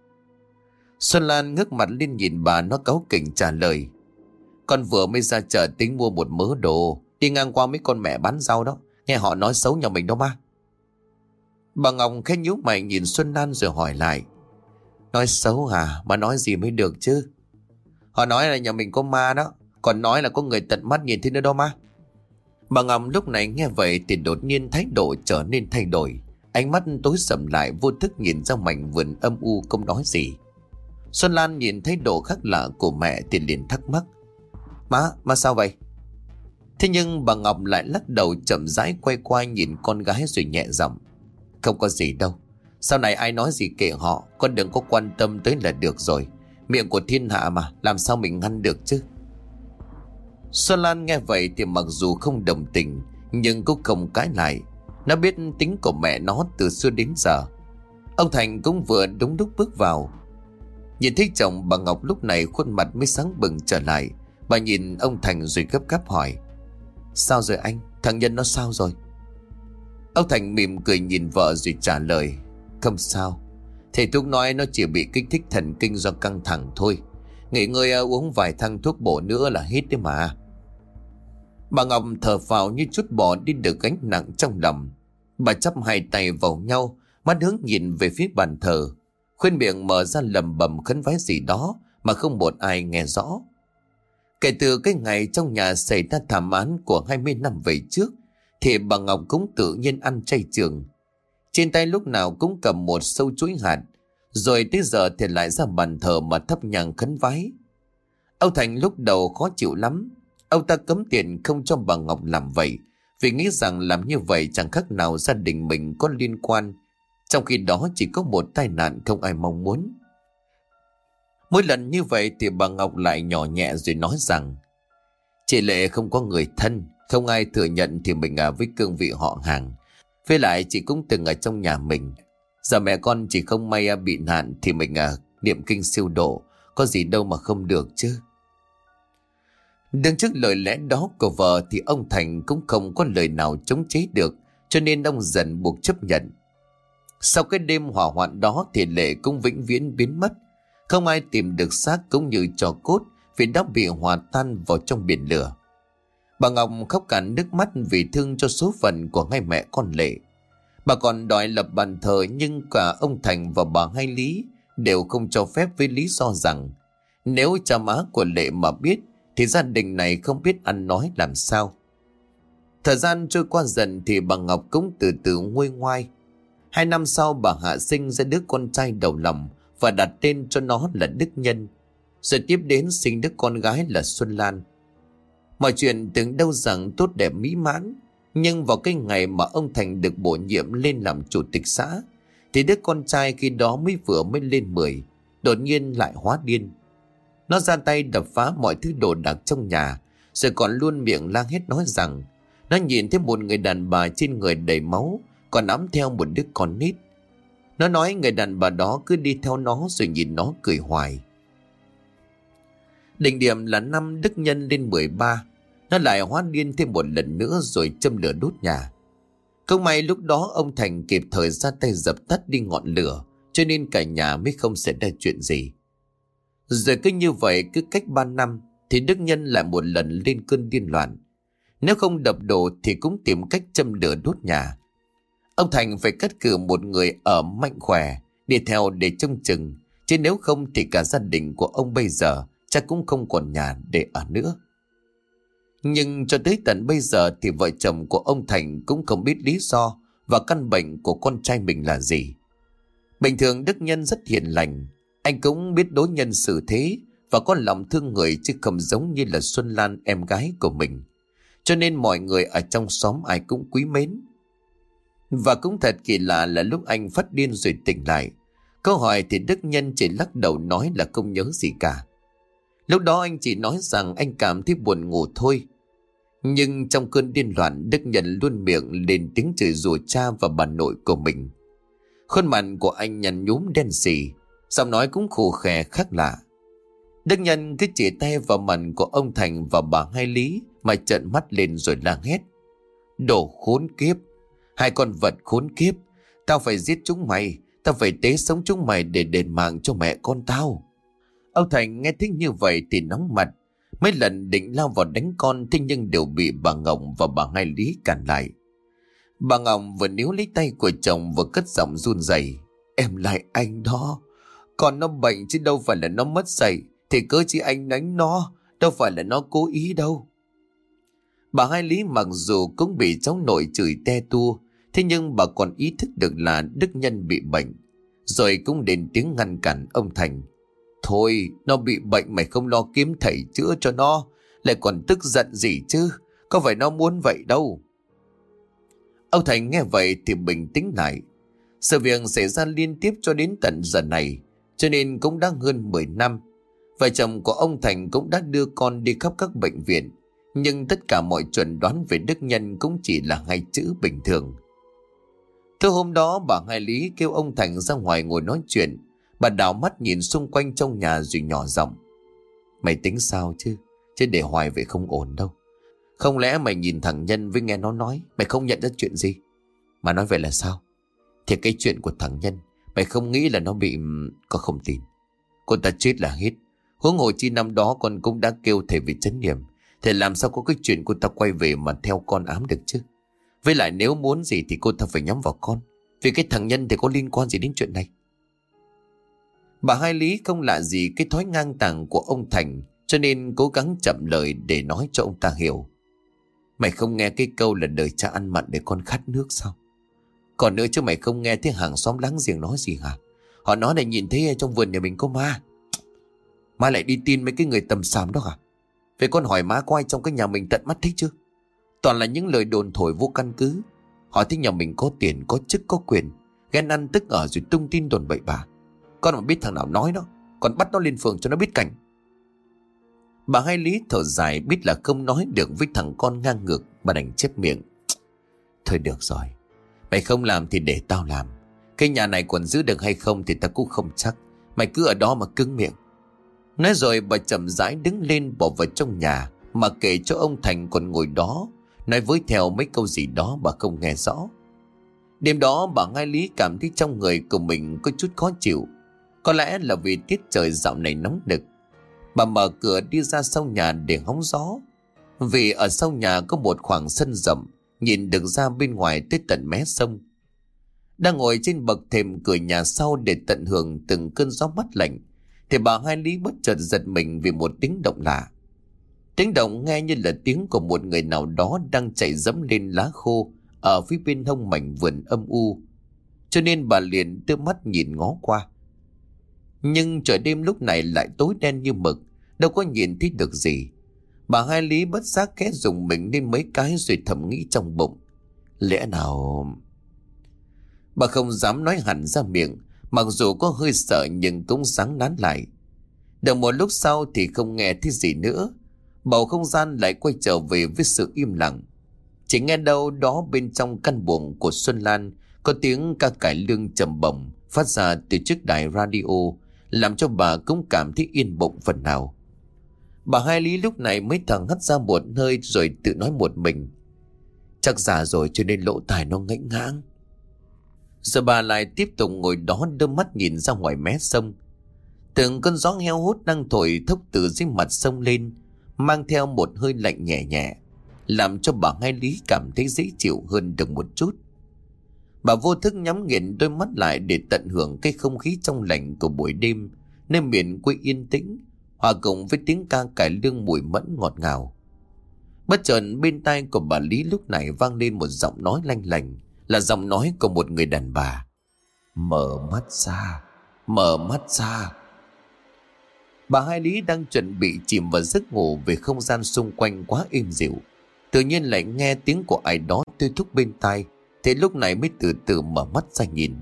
Xuân Lan ngước mặt lên nhìn bà, nó cáu kỉnh trả lời: Con vừa mới ra chợ tính mua một mớ đồ, đi ngang qua mấy con mẹ bán rau đó, nghe họ nói xấu nhà mình đó ma. Bà Ngọc khẽ nhíu mày nhìn Xuân Lan rồi hỏi lại: Nói xấu hả? Mà nói gì mới được chứ? Họ nói là nhà mình có ma đó, còn nói là có người tận mắt nhìn thấy nữa đó ma. Bà Ngọc lúc này nghe vậy thì đột nhiên thái độ trở nên thay đổi. Ánh mắt tối sầm lại, vô thức nhìn ra mảnh vườn âm u không nói gì. Xuân Lan nhìn thấy độ khác lạ của mẹ thì liền thắc mắc. Má, má sao vậy? Thế nhưng bà Ngọc lại lắc đầu chậm rãi quay qua nhìn con gái rồi nhẹ giọng. Không có gì đâu. Sau này ai nói gì kệ họ, con đừng có quan tâm tới là được rồi. Miệng của thiên hạ mà, làm sao mình ngăn được chứ? Xuân Lan nghe vậy thì mặc dù không đồng tình, nhưng cũng không cãi lại. Nó biết tính của mẹ nó từ xưa đến giờ. Ông Thành cũng vừa đúng lúc bước vào. Nhìn thấy chồng bà Ngọc lúc này khuôn mặt mới sáng bừng trở lại. Bà nhìn ông Thành rồi gấp gáp hỏi. Sao rồi anh? Thằng Nhân nó sao rồi? Ông Thành mỉm cười nhìn vợ rồi trả lời. Không sao. Thầy thuốc nói nó chỉ bị kích thích thần kinh do căng thẳng thôi. Nghỉ ngơi uống vài thang thuốc bổ nữa là hết đấy mà. Bà Ngọc thở phào như chút bỏ đi được gánh nặng trong lòng. Bà chắp hai tay vào nhau, mắt hướng nhìn về phía bàn thờ, khuyên miệng mở ra lầm bầm khấn vái gì đó mà không một ai nghe rõ. Kể từ cái ngày trong nhà xảy ra thảm án của hai mươi năm về trước, thì bà Ngọc cũng tự nhiên ăn chay trường. Trên tay lúc nào cũng cầm một sâu chuối hạt, rồi tới giờ thì lại ra bàn thờ mà thắp nhang khấn vái. Ông Thành lúc đầu khó chịu lắm. Ông ta cấm tiền không cho bà Ngọc làm vậy, vì nghĩ rằng làm như vậy chẳng khác nào gia đình mình có liên quan, trong khi đó chỉ có một tai nạn không ai mong muốn. Mỗi lần như vậy thì bà Ngọc lại nhỏ nhẹ rồi nói rằng chị Lệ không có người thân, không ai thừa nhận thì mình à với cương vị họ hàng. Với lại chị cũng từng ở trong nhà mình. Giờ mẹ con chỉ không may à, bị nạn thì mình à niệm kinh siêu độ, có gì đâu mà không được chứ. Đứng trước lời lẽ đó của vợ thì ông Thành cũng không có lời nào chống chế được, cho nên ông dần buộc chấp nhận. Sau cái đêm hỏa hoạn đó thì Lệ cũng vĩnh viễn biến mất. Không ai tìm được xác cũng như tro cốt vì đã bị hòa tan vào trong biển lửa. Bà Ngọc khóc cả nước mắt vì thương cho số phận của hai mẹ con Lệ. Bà còn đòi lập bàn thờ, nhưng cả ông Thành và bà Hai Lý đều không cho phép với lý do rằng nếu cha má của Lệ mà biết thì gia đình này không biết ăn nói làm sao. Thời gian trôi qua dần thì bà Ngọc cũng từ từ nguôi ngoai. Hai năm sau bà hạ sinh ra đứa con trai đầu lòng và đặt tên cho nó là Đức Nhân. Rồi tiếp đến sinh đứa con gái là Xuân Lan. Mọi chuyện tưởng đâu rằng tốt đẹp mỹ mãn, nhưng vào cái ngày mà ông Thành được bổ nhiệm lên làm chủ tịch xã thì đứa con trai khi đó mới vừa mới lên mười đột nhiên lại hóa điên. Nó ra tay đập phá mọi thứ đồ đạc trong nhà, rồi còn luôn miệng la hét nói rằng nó nhìn thấy một người đàn bà trên người đầy máu, còn ẵm theo một đứa con nít. Nó nói người đàn bà đó cứ đi theo nó rồi nhìn nó cười hoài. Đỉnh điểm là năm Đức Nhân lên mười ba, nó lại hóa điên thêm một lần nữa rồi châm lửa đốt nhà. Không may lúc đó ông Thành kịp thời ra tay dập tắt đi ngọn lửa, cho nên cả nhà mới không xảy ra chuyện gì. Rồi cứ như vậy cứ cách ba năm thì Đức Nhân lại một lần lên cơn điên loạn. Nếu không đập đổ thì cũng tìm cách châm lửa đốt nhà. Ông Thành phải cắt cử một người ở mạnh khỏe đi theo để trông chừng, chứ nếu không thì cả gia đình của ông bây giờ chắc cũng không còn nhà để ở nữa. Nhưng cho tới tận bây giờ thì vợ chồng của ông Thành cũng không biết lý do và căn bệnh của con trai mình là gì. Bình thường Đức Nhân rất hiền lành, anh cũng biết đối nhân xử thế và có lòng thương người, chứ không giống như là Xuân Lan em gái của mình. Cho nên mọi người ở trong xóm ai cũng quý mến. Và cũng thật kỳ lạ là lúc anh phát điên rồi tỉnh lại, câu hỏi thì Đức Nhân chỉ lắc đầu nói là không nhớ gì cả. Lúc đó anh chỉ nói rằng anh cảm thấy buồn ngủ thôi. Nhưng trong cơn điên loạn, Đức Nhân luôn miệng lên tiếng chửi rủa cha và bà nội của mình. Khuôn mặt của anh nhăn nhúm đen sì, giọng nói cũng khù khè khác lạ. Đức Nhân cứ chỉ tay vào mặt của ông Thành và bà Hai Lý mà trợn mắt lên rồi la hét. Đồ khốn kiếp! Hai con vật khốn kiếp! Tao phải giết chúng mày! Tao phải tế sống chúng mày để đền mạng cho mẹ con tao! Ông Thành nghe thích như vậy thì nóng mặt. Mấy lần định lao vào đánh con, thế nhưng đều bị bà Ngọc và bà Hai Lý cản lại. Bà Ngọc vừa níu lấy tay của chồng vừa cất giọng run rẩy. Em lại anh đó. Con nó bệnh chứ đâu phải là nó mất dạy. Thì cớ chi anh đánh nó, đâu phải là nó cố ý đâu. Bà Hai Lý mặc dù cũng bị cháu nội chửi te tua, thế nhưng bà còn ý thức được là Đức Nhân bị bệnh, rồi cũng đến tiếng ngăn cản ông Thành. Thôi, nó bị bệnh mày không lo kiếm thầy chữa cho nó, lại còn tức giận gì chứ, có phải nó muốn vậy đâu. Ông Thành nghe vậy thì bình tĩnh lại. Sự việc xảy ra liên tiếp cho đến tận giờ này, cho nên cũng đã hơn mười năm. Vợ chồng của ông Thành cũng đã đưa con đi khắp các bệnh viện, nhưng tất cả mọi chuẩn đoán về đức nhân cũng chỉ là hai chữ bình thường. Thứ hôm đó bà Hai Lý kêu ông Thành ra ngoài ngồi nói chuyện. Bà đảo mắt nhìn xung quanh trong nhà rồi nhỏ giọng: Mày tính sao chứ? Chứ để hoài vậy không ổn đâu. Không lẽ mày nhìn thằng Nhân với nghe nó nói mày không nhận ra chuyện gì? Mà nói vậy là sao? Thì cái chuyện của thằng Nhân, mày không nghĩ là nó bị... Có không tin. Cô ta chết là hết. Huống hồ chi năm đó con cũng đã kêu thầy về trấn yểm, thì làm sao có cái chuyện cô ta quay về mà theo con ám được chứ? Với lại nếu muốn gì thì cô ta phải nhắm vào con, vì cái thằng Nhân thì có liên quan gì đến chuyện này? Bà Hai Lý không lạ gì cái thói ngang tàng của ông Thành, cho nên cố gắng chậm lời để nói cho ông ta hiểu. Mày không nghe cái câu là đời cha ăn mặn để con khát nước sao? Còn nữa chứ mày không nghe thấy hàng xóm láng giềng nói gì hả? Họ nói là nhìn thấy trong vườn nhà mình có ma. Má lại đi tin mấy cái người tầm xàm đó hả? Vậy con hỏi má có ai trong cái nhà mình tận mắt thấy chưa? Toàn là những lời đồn thổi vô căn cứ. Họ thấy nhà mình có tiền, có chức, có quyền, ghen ăn tức ở rồi tung tin đồn bậy bạ. Con mà biết thằng nào nói nó, còn bắt nó lên phường cho nó biết cảnh. Bà Hai Lý thở dài, biết là không nói được với thằng con ngang ngược, bà đành chép miệng: Thôi được rồi, mày không làm thì để tao làm. Cái nhà này còn giữ được hay không thì tao cũng không chắc. Mày cứ ở đó mà cứng miệng. Nói rồi bà chậm rãi đứng lên bỏ vào trong nhà, mà kể cho ông Thành còn ngồi đó nói với theo mấy câu gì đó bà không nghe rõ. Đêm đó bà Hai Lý cảm thấy trong người của mình có chút khó chịu. Có lẽ là vì tiết trời dạo này nóng nực. Bà mở cửa đi ra sau nhà để hóng gió. Vì ở sau nhà có một khoảng sân rộng, nhìn được ra bên ngoài tới tận mé sông. Đang ngồi trên bậc thềm cửa nhà sau để tận hưởng từng cơn gió mát lạnh, thì bà Hai Lý bất chợt giật mình vì một tiếng động lạ. Tiếng động nghe như là tiếng của một người nào đó đang chạy dẫm lên lá khô ở phía bên hông mảnh vườn âm u. Cho nên bà liền đưa mắt nhìn ngó qua. Nhưng trời đêm lúc này lại tối đen như mực, đâu có nhìn thấy được gì. Bà Hai Lý bất giác khẽ dùng mình lên mấy cái rồi thầm nghĩ trong bụng: Lẽ nào... Bà không dám nói hẳn ra miệng, mặc dù có hơi sợ nhưng cũng sáng nán lại. Được một lúc sau thì không nghe thấy gì nữa. Bầu không gian lại quay trở về với sự im lặng. Chỉ nghe đâu đó bên trong căn buồng của Xuân Lan có tiếng ca cải lương trầm bổng phát ra từ chiếc đài radio, làm cho bà cũng cảm thấy yên bụng phần nào. Bà Hai Lý lúc này mới thở hắt ra một hơi rồi tự nói một mình: Chắc già rồi cho nên lỗ tai nó ngãnh ngãng. Rồi bà lại tiếp tục ngồi đó đưa mắt nhìn ra ngoài mé sông. Từng cơn gió heo hút đang thổi thốc từ dưới mặt sông lên, mang theo một hơi lạnh nhẹ nhẹ, làm cho bà Hai Lý cảm thấy dễ chịu hơn được một chút. Bà vô thức nhắm nghiền đôi mắt lại để tận hưởng cái không khí trong lành của buổi đêm nơi miền quê yên tĩnh, hòa cùng với tiếng ca cải lương mùi mẫn ngọt ngào. Bất chợt bên tai của bà Lý lúc này vang lên một giọng nói lanh lành, là giọng nói của một người đàn bà: Mở mắt ra, mở mắt ra. Bà Hai Lý đang chuẩn bị chìm vào giấc ngủ vì không gian xung quanh quá êm dịu, tự nhiên lại nghe tiếng của ai đó thôi thúc bên tai, thế lúc này mới từ từ mở mắt ra nhìn.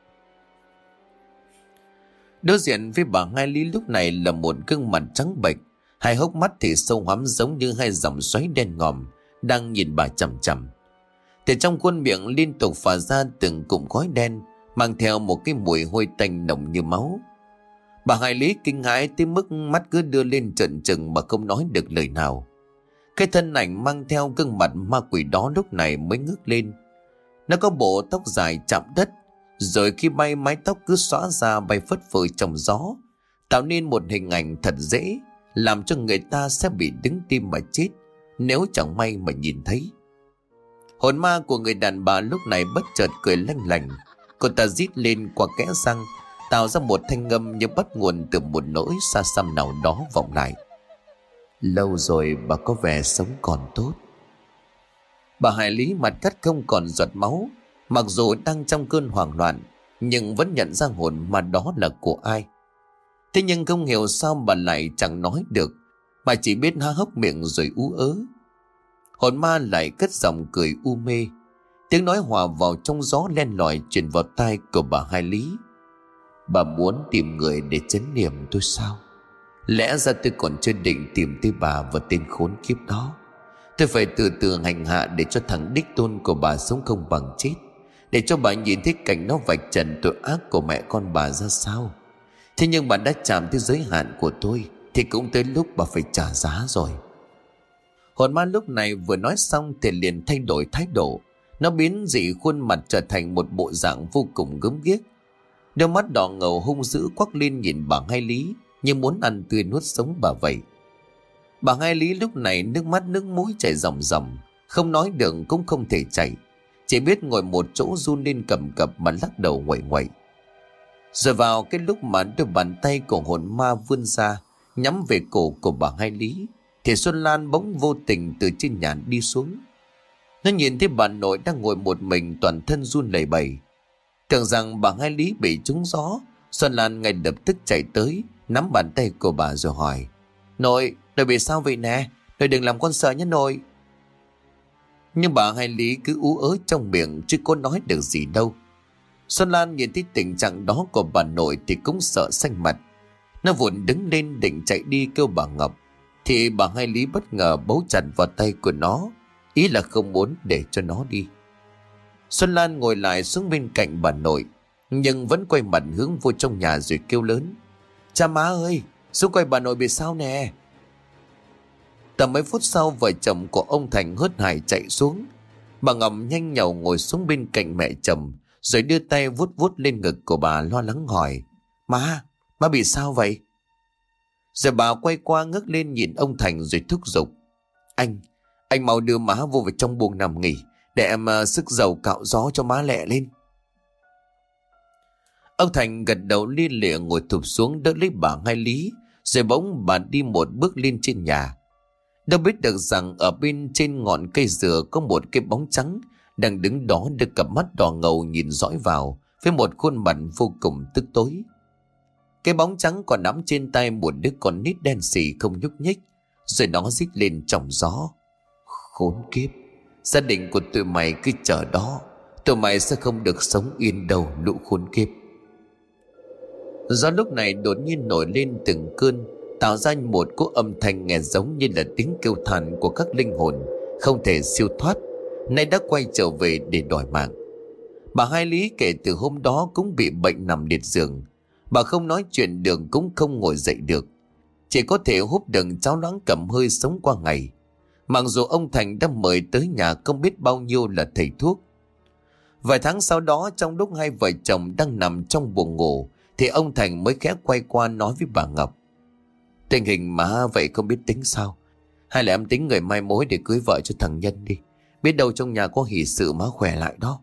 Đối diện với bà Hai Lý lúc này là một gương mặt trắng bệch, hai hốc mắt thì sâu hoắm giống như hai dòng xoáy đen ngòm đang nhìn bà chằm chằm. Thì trong khuôn miệng liên tục phả ra từng cụm khói đen, mang theo một cái mùi hôi tanh nồng như máu. Bà Hai Lý kinh hãi tới mức mắt cứ đưa lên trợn trừng mà không nói được lời nào. Cái thân ảnh mang theo gương mặt ma quỷ đó lúc này mới ngước lên. Nó có bộ tóc dài chạm đất, rồi khi bay mái tóc cứ xõa ra bay phất phơ trong gió, tạo nên một hình ảnh thật dễ làm cho người ta sẽ bị đứng tim mà chết nếu chẳng may mà nhìn thấy. Hồn ma của người đàn bà lúc này bất chợt cười lanh lành. Cô ta rít lên qua kẽ răng, tạo ra một thanh âm như bắt nguồn từ một nỗi xa xăm nào đó vọng lại: Lâu rồi bà có vẻ sống còn tốt. Bà Hải Lý mặt cắt không còn giọt máu, mặc dù đang trong cơn hoảng loạn, nhưng vẫn nhận ra hồn ma đó là của ai. Thế nhưng không hiểu sao bà lại chẳng nói được, bà chỉ biết há hốc miệng rồi ú ớ. Hồn ma lại cất giọng cười u mê, tiếng nói hòa vào trong gió len lỏi truyền vào tai của bà Hai Lý. Bà muốn tìm người để trấn niệm tôi sao? Lẽ ra tôi còn chưa định tìm tới bà và tên khốn kiếp đó. Tôi phải từ từ hành hạ để cho thằng đích tôn của bà sống không bằng chết, để cho bà nhìn thấy cảnh nó vạch trần tội ác của mẹ con bà ra sao. Thế nhưng bà đã chạm tới giới hạn của tôi thì cũng tới lúc bà phải trả giá rồi. Hồn ma lúc này vừa nói xong thì liền thay đổi thái độ. Nó biến dị khuôn mặt trở thành một bộ dạng vô cùng gớm ghiếc. Đôi mắt đỏ ngầu hung dữ quắc lên nhìn bà Hai Lý, như muốn ăn tươi nuốt sống bà vậy. Bà Hai Lý lúc này nước mắt nước mũi chảy ròng ròng, không nói được cũng không thể chảy, chỉ biết ngồi một chỗ run lên cầm cập mà lắc đầu nguậy nguậy. Rồi vào cái lúc mà đôi bàn tay của hồn ma vươn ra nhắm về cổ của bà Hai Lý, thì Xuân Lan bỗng vô tình từ trên nhà đi xuống. Nó nhìn thấy bà nội đang ngồi một mình, toàn thân run lẩy bẩy. Tưởng rằng bà Hai Lý bị trúng gió, Xuân Lan ngay lập tức chạy tới nắm bàn tay của bà rồi hỏi: Nội, nội bị sao vậy nè? Nội đừng làm con sợ nhé nội. Nhưng bà Hai Lý cứ ú ớ trong miệng chứ có nói được gì đâu. Xuân Lan nhìn thấy tình trạng đó của bà nội thì cũng sợ xanh mặt. Nó vụn đứng lên định chạy đi kêu bà Ngọc, thì bà Hai Lý bất ngờ bấu chặt vào tay của nó, ý là không muốn để cho nó đi. Xuân Lan ngồi lại xuống bên cạnh bà nội, nhưng vẫn quay mặt hướng vô trong nhà rồi kêu lớn: Cha má ơi, xuống coi bà nội bị sao nè. Tầm mấy phút sau, vợ chồng của ông Thành hớt hải chạy xuống. Bà Ngọc nhanh nhảu ngồi xuống bên cạnh mẹ chồng, rồi đưa tay vuốt vuốt lên ngực của bà, lo lắng hỏi: Má, má bị sao vậy? Rồi bà quay qua ngước lên nhìn ông Thành rồi thúc giục: Anh, anh mau đưa má vô vào trong buồng nằm nghỉ, để em uh, sức dầu cạo gió cho má lẹ lên. Ông Thành gật đầu lia lịa ngồi thụp xuống đỡ lấy bà Hai Lý, rồi bỗng bà đi một bước lên trên nhà. Đâu biết được rằng ở bên trên ngọn cây dừa có một cái bóng trắng đang đứng đó, đưa cặp mắt đỏ ngầu nhìn dõi vào với một khuôn mặt vô cùng tức tối. Cái bóng trắng còn nắm trên tay một đứa con nít đen xì không nhúc nhích, rồi nó rít lên trong gió: Khốn kiếp, gia đình của tụi mày cứ chờ đó, tụi mày sẽ không được sống yên đâu, lũ khốn kiếp. Gió lúc này đột nhiên nổi lên từng cơn, tạo ra một cỗ âm thanh nghe giống như là tiếng kêu than của các linh hồn không thể siêu thoát, nay đã quay trở về để đòi mạng. Bà Hai Lý kể từ hôm đó cũng bị bệnh nằm liệt giường. Bà không nói chuyện được, cũng không ngồi dậy được, chỉ có thể húp đựng cháo loãng cầm hơi sống qua ngày. Mặc dù ông Thành đã mời tới nhà không biết bao nhiêu là thầy thuốc. Vài tháng sau đó, trong lúc hai vợ chồng đang nằm trong buồng ngủ, thì ông Thành mới khẽ quay qua nói với bà Ngọc: Tình hình má vậy không biết tính sao? Hay là em tính người mai mối để cưới vợ cho thằng Nhân đi, biết đâu trong nhà có hỷ sự má khỏe lại đó.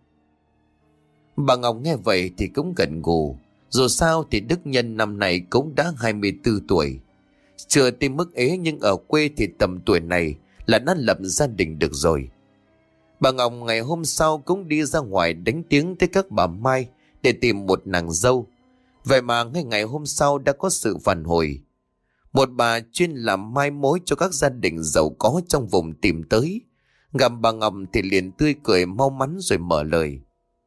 Bà Ngọc nghe vậy thì cũng gật gù. Dù sao thì Đức Nhân năm nay cũng đã hai mươi tư tuổi. Chưa tới mức ế, nhưng ở quê thì tầm tuổi này là đã lập gia đình được rồi. Bà Ngọc ngày hôm sau cũng đi ra ngoài đánh tiếng tới các bà Mai để tìm một nàng dâu. Vậy mà ngay ngày hôm sau đã có sự phản hồi. Một bà chuyên làm mai mối cho các gia đình giàu có trong vùng tìm tới. Gặp bà Ngọc thì liền tươi cười mau mắn rồi mở lời: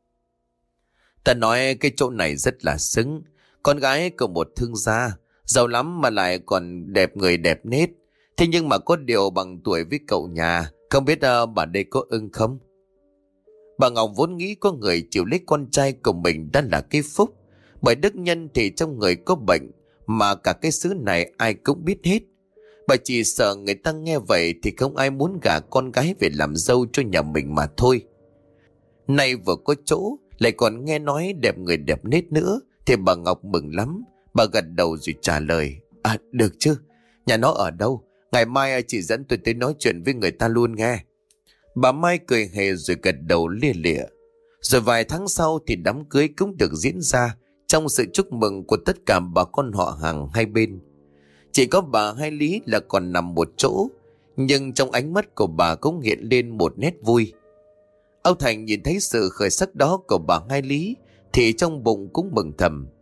Ta nói cái chỗ này rất là xứng. Con gái của một thương gia, giàu lắm mà lại còn đẹp người đẹp nết. Thế nhưng mà có điều bằng tuổi với cậu nhà, không biết uh, bà đây có ưng không? Bà Ngọc vốn nghĩ có người chịu lấy con trai của mình đã là cái phúc. Bởi Đức Nhân thì trong người có bệnh, mà cả cái xứ này ai cũng biết hết. Bà chỉ sợ người ta nghe vậy thì không ai muốn gả con gái về làm dâu cho nhà mình mà thôi. Nay vừa có chỗ, lại còn nghe nói đẹp người đẹp nết nữa, thì bà Ngọc mừng lắm. Bà gật đầu rồi trả lời: À được chứ, nhà nó ở đâu? Ngày mai chị dẫn tôi tới nói chuyện với người ta luôn nghe. Bà Mai cười hề rồi gật đầu lia lịa. Rồi vài tháng sau thì đám cưới cũng được diễn ra trong sự chúc mừng của tất cả bà con họ hàng hai bên. Chỉ có bà Hai Lý là còn nằm một chỗ, nhưng trong ánh mắt của bà cũng hiện lên một nét vui. Ông Thành nhìn thấy sự khởi sắc đó của bà Hai Lý thì trong bụng cũng mừng thầm.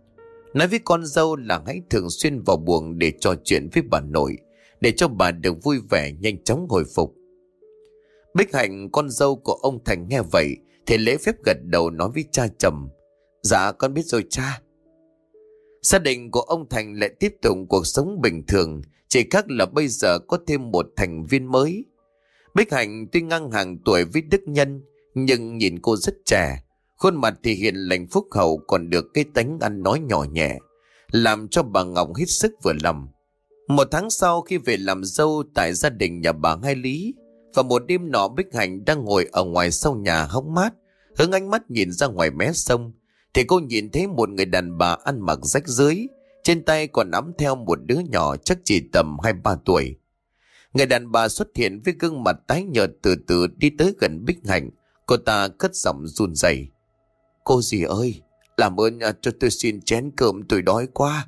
Nói với con dâu là hãy thường xuyên vào buồng để trò chuyện với bà nội, để cho bà được vui vẻ nhanh chóng hồi phục. Bích Hạnh, con dâu của ông Thành, nghe vậy thì lễ phép gật đầu nói với cha chồng: Dạ con biết rồi cha. Gia đình của ông Thành lại tiếp tục cuộc sống bình thường, chỉ khác là bây giờ có thêm một thành viên mới. Bích Hạnh tuy ngang hàng tuổi với Đức Nhân, nhưng nhìn cô rất trẻ, khuôn mặt thì hiền lành phúc hậu, còn được cái tánh ăn nói nhỏ nhẹ, làm cho bà Ngọc hết sức vừa lòng. Một tháng sau, khi về làm dâu tại gia đình nhà bà Hai Lý, và một đêm nọ Bích Hạnh đang ngồi ở ngoài sau nhà hóng mát, hướng ánh mắt nhìn ra ngoài mé sông, thì cô nhìn thấy một người đàn bà ăn mặc rách rưới, trên tay còn nắm theo một đứa nhỏ chắc chỉ tầm hai ba tuổi. Người đàn bà xuất hiện với gương mặt tái nhợt, từ từ đi tới gần Bích Hạnh. Cô ta cất giọng run rẩy: Cô dì ơi, làm ơn cho tôi xin chén cơm, tôi đói quá.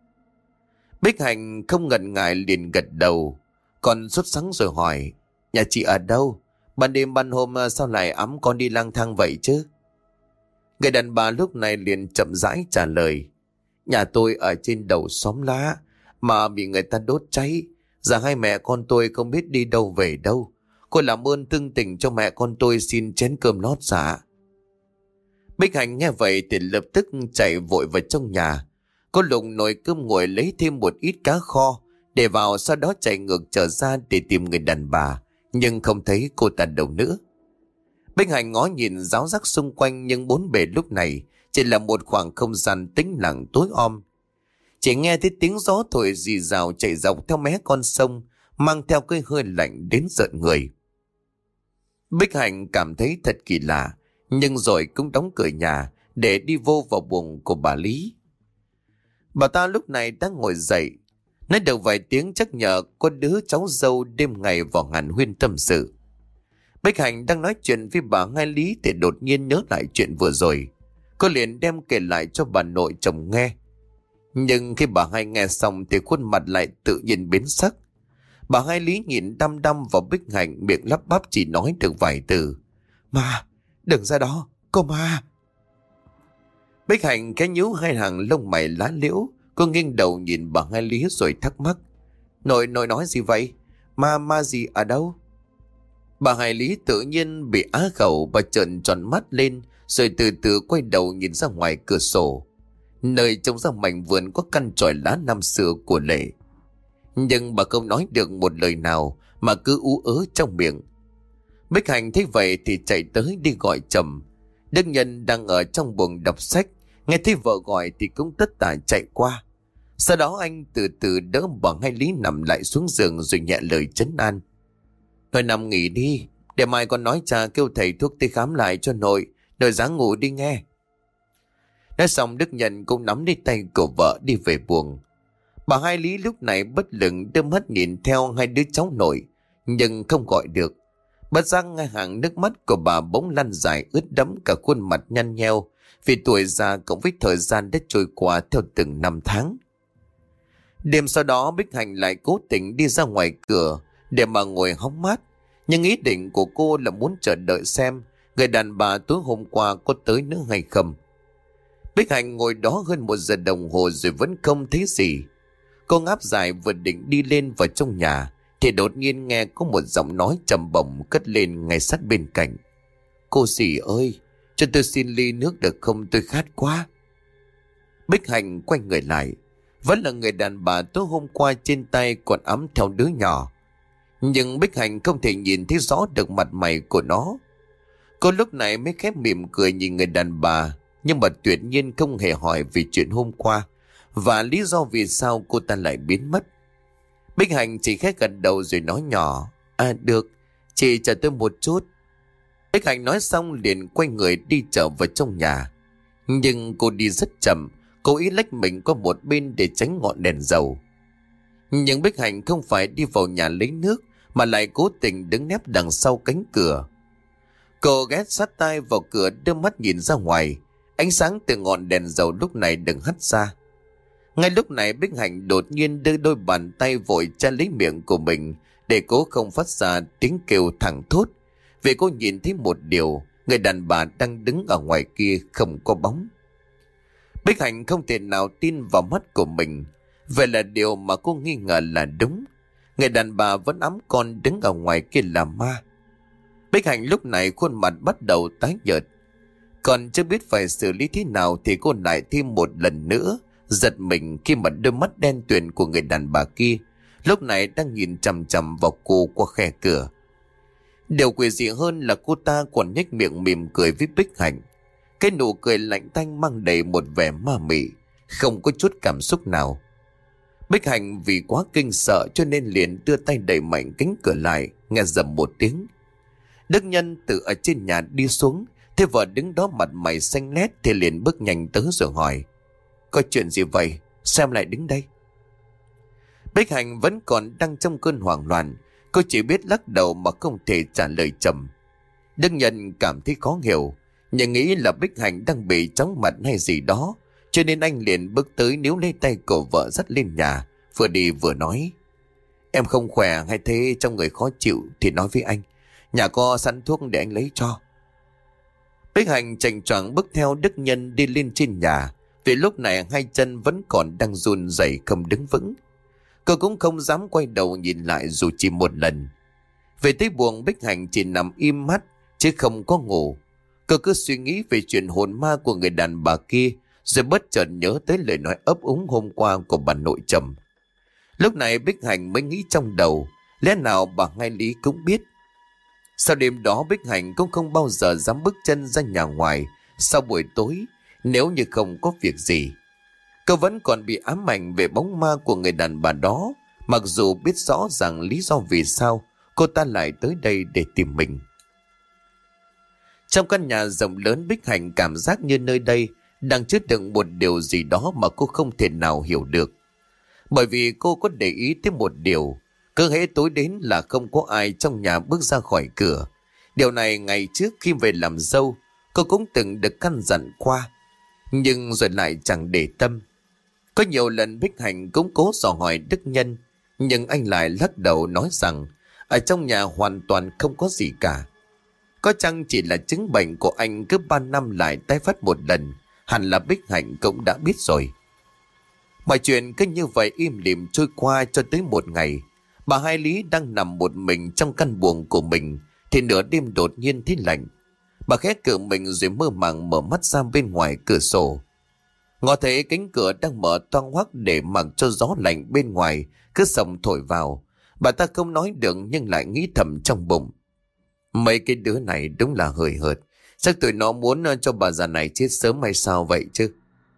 Bích Hạnh không ngần ngại liền gật đầu, còn sốt sắng rồi hỏi: Nhà chị ở đâu? Ban đêm ban hôm sao lại ẵm con đi lang thang vậy chứ? Người đàn bà lúc này liền chậm rãi trả lời: Nhà tôi ở trên đầu xóm lá mà bị người ta đốt cháy. Giờ hai mẹ con tôi không biết đi đâu về đâu. Cô làm ơn thương tình cho mẹ con tôi xin chén cơm lót dạ. Bích Hạnh nghe vậy thì lập tức chạy vội vào trong nhà. Cô lục nồi cơm nguội lấy thêm một ít cá kho để vào, sau đó chạy ngược trở ra để tìm người đàn bà, nhưng không thấy cô ta đâu nữa. Bích Hạnh ngó nhìn ráo rác xung quanh, nhưng bốn bề lúc này chỉ là một khoảng không gian tĩnh lặng tối om. Chỉ nghe thấy tiếng gió thổi rì rào chạy dọc theo mé con sông, mang theo cái hơi lạnh đến rợn người. Bích Hạnh cảm thấy thật kỳ lạ, nhưng rồi cũng đóng cửa nhà để đi vô vào buồng của bà Lý. Bà ta lúc này đang ngồi dậy, nói được vài tiếng chắc nhờ có đứa cháu dâu đêm ngày vào hàn huyên tâm sự. Bích Hạnh đang nói chuyện với bà Hai Lý thì đột nhiên nhớ lại chuyện vừa rồi. Cô liền đem kể lại cho bà nội chồng nghe. Nhưng khi bà Hai nghe xong thì khuôn mặt lại tự nhiên biến sắc. Bà Hai Lý nhìn đăm đăm vào Bích Hạnh, miệng lắp bắp chỉ nói được vài từ: Ma, đừng ra đó, cô ma. Bích Hạnh cái nhíu hai hàng lông mày lá liễu. Cô nghiêng đầu nhìn bà Hai Lý rồi thắc mắc: Nội, nội nói gì vậy? Ma, ma gì ở đâu? Bà Hai Lý tự nhiên bị á khẩu, bà trợn tròn mắt lên rồi từ từ quay đầu nhìn ra ngoài cửa sổ, nơi trông ra mảnh vườn có căn chòi lá năm xưa của Lệ. Nhưng bà không nói được một lời nào mà cứ ú ớ trong miệng. Bích Hạnh thấy vậy thì chạy tới đi gọi chồng. Đức Nhân đang ở trong buồng đọc sách, nghe thấy vợ gọi thì cũng tất tả chạy qua. Sau đó anh từ từ đỡ bà Hai Lý nằm lại xuống giường rồi nhẹ lời trấn an: Nội nằm nghỉ đi, để mai con nói cha kêu thầy thuốc tới khám lại cho nội, đợi dáng ngủ đi nghe. Nói xong Đức Nhân cũng nắm lấy tay của vợ đi về buồng. Bà Hai Lý lúc này bất lực đưa mắt nhìn theo hai đứa cháu nội, nhưng không gọi được. Bất giác ngay hàng nước mắt của bà bỗng lăn dài ướt đẫm cả khuôn mặt nhăn nheo, vì tuổi già cộng với thời gian đã trôi qua theo từng năm tháng. Đêm sau đó Bích Hạnh lại cố tình đi ra ngoài cửa để mà ngồi hóng mát, nhưng ý định của cô là muốn chờ đợi xem người đàn bà tối hôm qua có tới nữa hay không. Bích Hạnh ngồi đó hơn một giờ đồng hồ rồi vẫn không thấy gì. Cô ngáp dài vừa định đi lên vào trong nhà thì đột nhiên nghe có một giọng nói trầm bổng cất lên ngay sát bên cạnh: Cô dì ơi, cho tôi xin ly nước được không, tôi khát quá. Bích Hạnh quay người lại, vẫn là người đàn bà tối hôm qua trên tay còn ấm theo đứa nhỏ. Nhưng Bích Hạnh không thể nhìn thấy rõ được mặt mày của nó. Cô lúc này mới khép mỉm cười nhìn người đàn bà, nhưng mà tuyệt nhiên không hề hỏi về chuyện hôm qua và lý do vì sao cô ta lại biến mất. Bích Hạnh chỉ khẽ gật đầu rồi nói nhỏ: À được, chị chờ tôi một chút. Bích Hạnh nói xong liền quay người đi trở vào trong nhà. Nhưng cô đi rất chậm, cố ý lách mình qua một bên để tránh ngọn đèn dầu. Nhưng Bích Hạnh không phải đi vào nhà lấy nước, mà lại cố tình đứng nép đằng sau cánh cửa. Cô ghé sát tai vào cửa, đưa mắt nhìn ra ngoài. Ánh sáng từ ngọn đèn dầu lúc này đừng hắt ra. Ngay lúc này Bích Hạnh đột nhiên đưa đôi bàn tay vội che lấy miệng của mình để cố không phát ra tiếng kêu thẳng thốt, vì cô nhìn thấy một điều: người đàn bà đang đứng ở ngoài kia không có bóng. Bích Hạnh không thể nào tin vào mắt của mình. Vậy là điều mà cô nghi ngờ là đúng. Người đàn bà vẫn ẵm con đứng ở ngoài kia là ma. Bích Hạnh lúc này khuôn mặt bắt đầu tái nhợt. Còn chưa biết phải xử lý thế nào thì cô lại thêm một lần nữa giật mình khi mà đôi mắt đen tuyền của người đàn bà kia lúc này đang nhìn chằm chằm vào cô qua khe cửa. Điều quỷ dị hơn là cô ta còn nhếch miệng mỉm cười với Bích Hạnh. Cái nụ cười lạnh tanh mang đầy một vẻ ma mị, không có chút cảm xúc nào. Bích Hạnh vì quá kinh sợ cho nên liền đưa tay đẩy mạnh cánh cửa lại, nghe rầm một tiếng. Đức Nhân từ ở trên nhà đi xuống, thấy vợ đứng đó mặt mày xanh lét thì liền bước nhanh tới rồi hỏi: có chuyện gì vậy? Sao em lại đứng đây? Bích Hạnh vẫn còn đang trong cơn hoảng loạn, cô chỉ biết lắc đầu mà không thể trả lời chậm. Đức Nhân cảm thấy khó hiểu, nhưng nghĩ là Bích Hạnh đang bị chóng mặt hay gì đó, cho nên anh liền bước tới níu lấy tay của vợ dắt lên nhà, vừa đi vừa nói: em không khỏe hay thế trong người khó chịu thì nói với anh, nhà có sẵn thuốc để anh lấy cho. Bích Hạnh chành choạng bước theo Đức Nhân đi lên trên nhà, vì lúc này hai chân vẫn còn đang run rẩy không đứng vững. Cô cũng không dám quay đầu nhìn lại dù chỉ một lần. Về tới buồng, Bích Hạnh chỉ nằm im mắt chứ không có ngủ. Cô cứ suy nghĩ về chuyện hồn ma của người đàn bà kia, rồi bất chợt nhớ tới lời nói ấp úng hôm qua của bà nội Trầm. Lúc này Bích Hạnh mới nghĩ trong đầu, lẽ nào bà Hai Lý cũng biết. Sau đêm đó Bích Hạnh cũng không bao giờ dám bước chân ra nhà ngoài sau buổi tối nếu như không có việc gì. Cô vẫn còn bị ám ảnh về bóng ma của người đàn bà đó, mặc dù biết rõ ràng lý do vì sao cô ta lại tới đây để tìm mình. Trong căn nhà rộng lớn, Bích Hạnh cảm giác như nơi đây đang chứa đựng một điều gì đó mà cô không thể nào hiểu được. Bởi vì cô có để ý tới một điều, cứ hễ tối đến là không có ai trong nhà bước ra khỏi cửa. Điều này ngày trước khi về làm dâu, cô cũng từng được căn dặn qua, nhưng rồi lại chẳng để tâm. Có nhiều lần Bích Hạnh cũng cố dò hỏi Đức Nhân, nhưng anh lại lắc đầu nói rằng ở trong nhà hoàn toàn không có gì cả. Có chăng chỉ là chứng bệnh của anh cứ ba năm lại tái phát một lần, hẳn là Bích Hạnh cũng đã biết rồi. Mọi chuyện cứ như vậy im lìm trôi qua cho tới một ngày. Bà Hai Lý đang nằm một mình trong căn buồng của mình thì nửa đêm đột nhiên thấy lạnh. Bà khẽ cựa mình rồi mơ màng mở mắt ra bên ngoài cửa sổ. Ngó thấy cánh cửa đang mở toang hoác để mặc cho gió lạnh bên ngoài cứ sòng thổi vào. Bà ta không nói được nhưng lại nghĩ thầm trong bụng: mấy cái đứa này đúng là hời hợt, chắc tụi nó muốn cho bà già này chết sớm hay sao vậy chứ.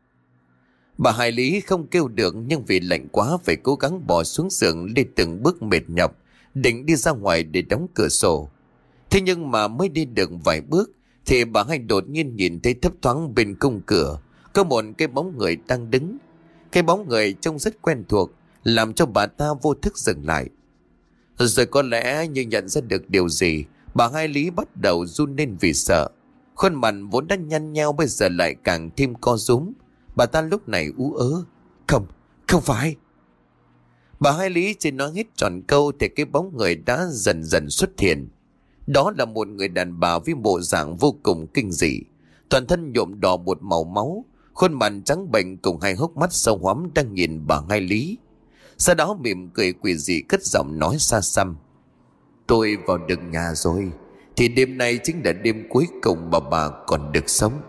Bà Hai Lý không kêu được, nhưng vì lạnh quá phải cố gắng bò xuống giường đi từng bước mệt nhọc, định đi ra ngoài để đóng cửa sổ. Thế nhưng mà mới đi được vài bước thì bà Hai đột nhiên nhìn thấy thấp thoáng bên khung cửa có một cái bóng người đang đứng. Cái bóng người trông rất quen thuộc, làm cho bà ta vô thức dừng lại. Rồi có lẽ như nhận ra được điều gì, bà Hai Lý bắt đầu run lên vì sợ. Khuôn mặt vốn đã nhăn nheo bây giờ lại càng thêm co rúm. Bà ta lúc này ú ớ: Không, không phải. Bà Hai Lý chỉ nói hết tròn câu thì cái bóng người đã dần dần xuất hiện. Đó là một người đàn bà với bộ dạng vô cùng kinh dị, toàn thân nhuộm đỏ một màu máu, khuôn mặt trắng bệch cùng hai hốc mắt sâu hoắm đang nhìn bà Hai Lý. Sau đó mỉm cười quỷ dị cất giọng nói xa xăm: Tôi vào được nhà rồi, thì đêm nay chính là đêm cuối cùng mà bà còn được sống.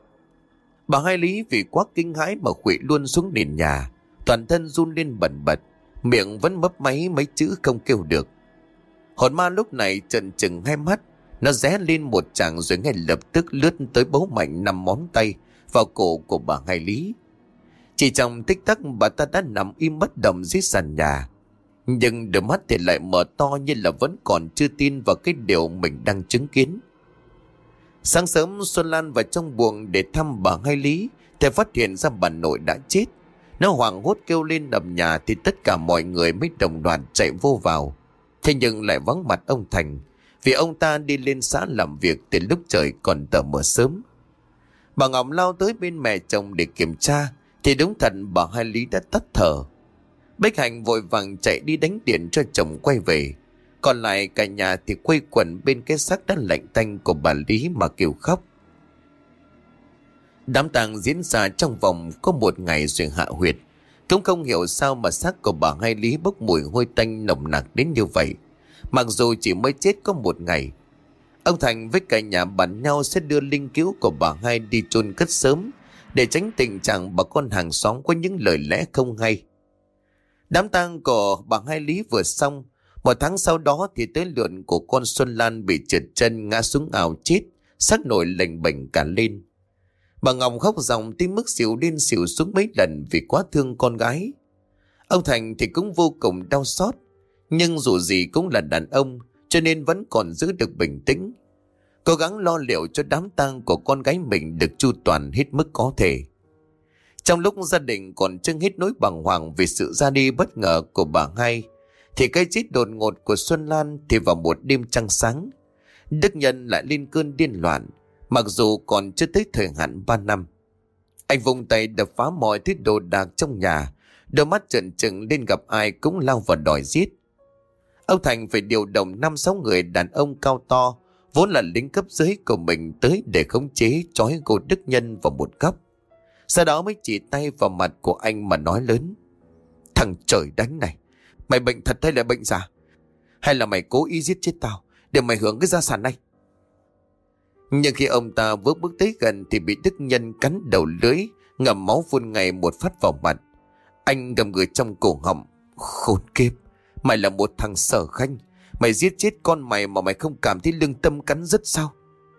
Bà Hai Lý vì quá kinh hãi mà khuỵu luôn xuống nền nhà, toàn thân run lên bần bật, miệng vẫn mấp máy mấy chữ không kêu được. Hồn ma lúc này trợn trừng hai mắt, nó ré lên một tràng rồi ngay lập tức lướt tới bấu mạnh năm ngón tay vào cổ của bà Hai Lý. Chỉ trong tích tắc bà ta đã nằm im bất động dưới sàn nhà, nhưng đôi mắt thì lại mở to như là vẫn còn chưa tin vào cái điều mình đang chứng kiến. Sáng sớm Xuân Lan vào trong buồng để thăm bà Hai Lý thì phát hiện ra bà nội đã chết. Nó hoảng hốt kêu lên đập nhà thì tất cả mọi người mới đồng loạt chạy vô vào. Thế nhưng lại vắng mặt ông Thành, vì ông ta đi lên xã làm việc từ lúc trời còn tờ mờ sớm. Bà Ngọc lao tới bên mẹ chồng để kiểm tra thì đúng thật bà Hai Lý đã tắt thở. Bích Hạnh vội vàng chạy đi đánh điện cho chồng quay về. Còn lại cả nhà thì quây quần bên cái xác đã lạnh tanh của bà Lý mà kêu khóc. Đám tang diễn ra trong vòng có một ngày rồi hạ huyệt. Cũng không hiểu sao mà xác của bà Hai Lý bốc mùi hôi tanh nồng nặc đến như vậy, mặc dù chỉ mới chết có một ngày. Ông Thành với cả nhà bàn nhau sẽ đưa linh cữu của bà Hai đi chôn cất sớm, để tránh tình trạng bà con hàng xóm có những lời lẽ không hay. Đám tang của bà Hai Lý vừa xong, một tháng sau đó thì tới lượt của con Xuân Lan bị trượt chân ngã xuống ao chết, xác nổi lềnh bềnh cả lên. Bà Ngọc khóc ròng tới mức xỉu lên xỉu xuống mấy lần vì quá thương con gái. Ông Thành thì cũng vô cùng đau xót, nhưng dù gì cũng là đàn ông cho nên vẫn còn giữ được bình tĩnh, cố gắng lo liệu cho đám tang của con gái mình được chu toàn hết mức có thể. Trong lúc gia đình còn chưa hết nỗi bàng hoàng vì sự ra đi bất ngờ của bà Hai, thì cái chết đột ngột của Xuân Lan thì vào một đêm trăng sáng, Đức Nhân lại lên cơn điên loạn, mặc dù còn chưa tới thời hạn ba năm. Anh vùng tay đập phá mọi thứ đồ đạc trong nhà, đôi mắt trợn trừng lên gặp ai cũng lao vào đòi giết. Ông Thành phải điều động năm sáu người đàn ông cao to, vốn là lính cấp dưới của mình tới để khống chế trói cô Đức Nhân vào một góc. Sau đó mới chỉ tay vào mặt của anh mà nói lớn: "Thằng trời đánh này, mày bệnh thật hay là bệnh giả? Hay là mày cố ý giết chết tao để mày hưởng cái gia sản này?" Nhưng khi ông ta vừa bước tới gần thì bị Đức Nhân cắn đầu lưỡi, ngậm máu phun ngay một phát vào mặt. Anh gầm gừ trong cổ họng: "Khốn kiếp, mày là một thằng Sở Khanh, mày giết chết con mày mà mày không cảm thấy lương tâm cắn rứt sao?"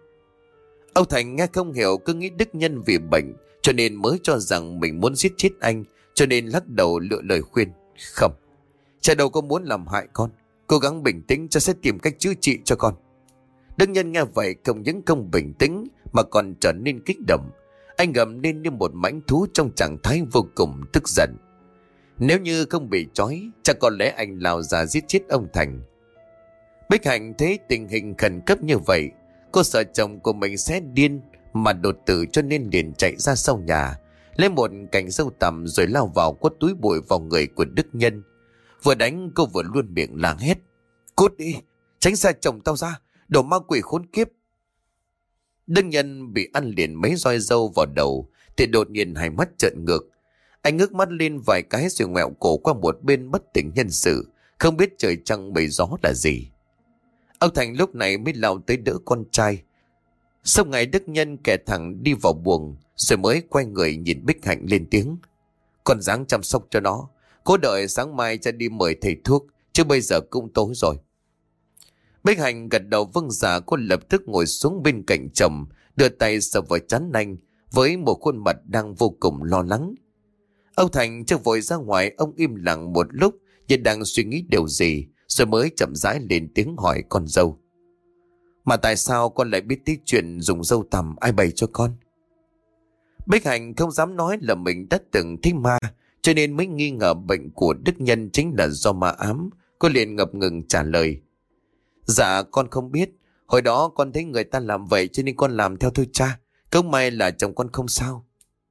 Ông Thành nghe không hiểu, cứ nghĩ Đức Nhân vì bệnh cho nên mới cho rằng mình muốn giết chết anh, cho nên lắc đầu lựa lời khuyên: "Không, cha đâu có muốn làm hại con, cố gắng bình tĩnh, cha sẽ tìm cách chữa trị cho con." Đức Nhân nghe vậy không những không bình tĩnh mà còn trở nên kích động. Anh gầm lên như một mãnh thú trong trạng thái vô cùng tức giận. Nếu như không bị trói, chắc có lẽ anh lao ra giết chết ông Thành. Bích Hạnh thấy tình hình khẩn cấp như vậy, cô sợ chồng của mình sẽ điên mà đột tử, cho nên liền chạy ra sau nhà, lấy một cành dâu tằm rồi lao vào quất túi bụi vào người của Đức Nhân. Vừa đánh cô vừa luôn miệng làng hét: "Cút đi, tránh xa chồng tao ra, đồ ma quỷ khốn kiếp!" Đức Nhân bị ăn liền mấy roi dâu vào đầu thì đột nhiên hai mắt trợn ngược. Anh ngước mắt lên vài cái rồi ngoẹo cổ qua một bên bất tỉnh nhân sự, không biết trời trăng bầy gió là gì. Ông Thành lúc này mới lao tới đỡ con trai. Sau ngày Đức Nhân kẻ thẳng đi vào buồng, rồi mới quay người nhìn Bích Hạnh lên tiếng: "Con ráng chăm sóc cho nó, cố đợi sáng mai cha đi mời thầy thuốc, chứ bây giờ cũng tối rồi." Bích Hạnh gật đầu vâng dạ. Cô lập tức ngồi xuống bên cạnh chồng, đưa tay sờ vào trán anh với một khuôn mặt đang vô cùng lo lắng. Ông Thành chưa vội ra ngoài, ông im lặng một lúc như đang suy nghĩ điều gì, rồi mới chậm rãi lên tiếng hỏi con dâu: "Mà tại sao con lại biết tí chuyện dùng dâu tằm, ai bày cho con?" Bích Hạnh không dám nói là mình đã từng thấy ma, cho nên mới nghi ngờ bệnh của Đức Nhân chính là do ma ám. Cô liền ngập ngừng trả lời: "Dạ con không biết, hồi đó con thấy người ta làm vậy cho nên con làm theo thôi cha, không may là chồng con không sao."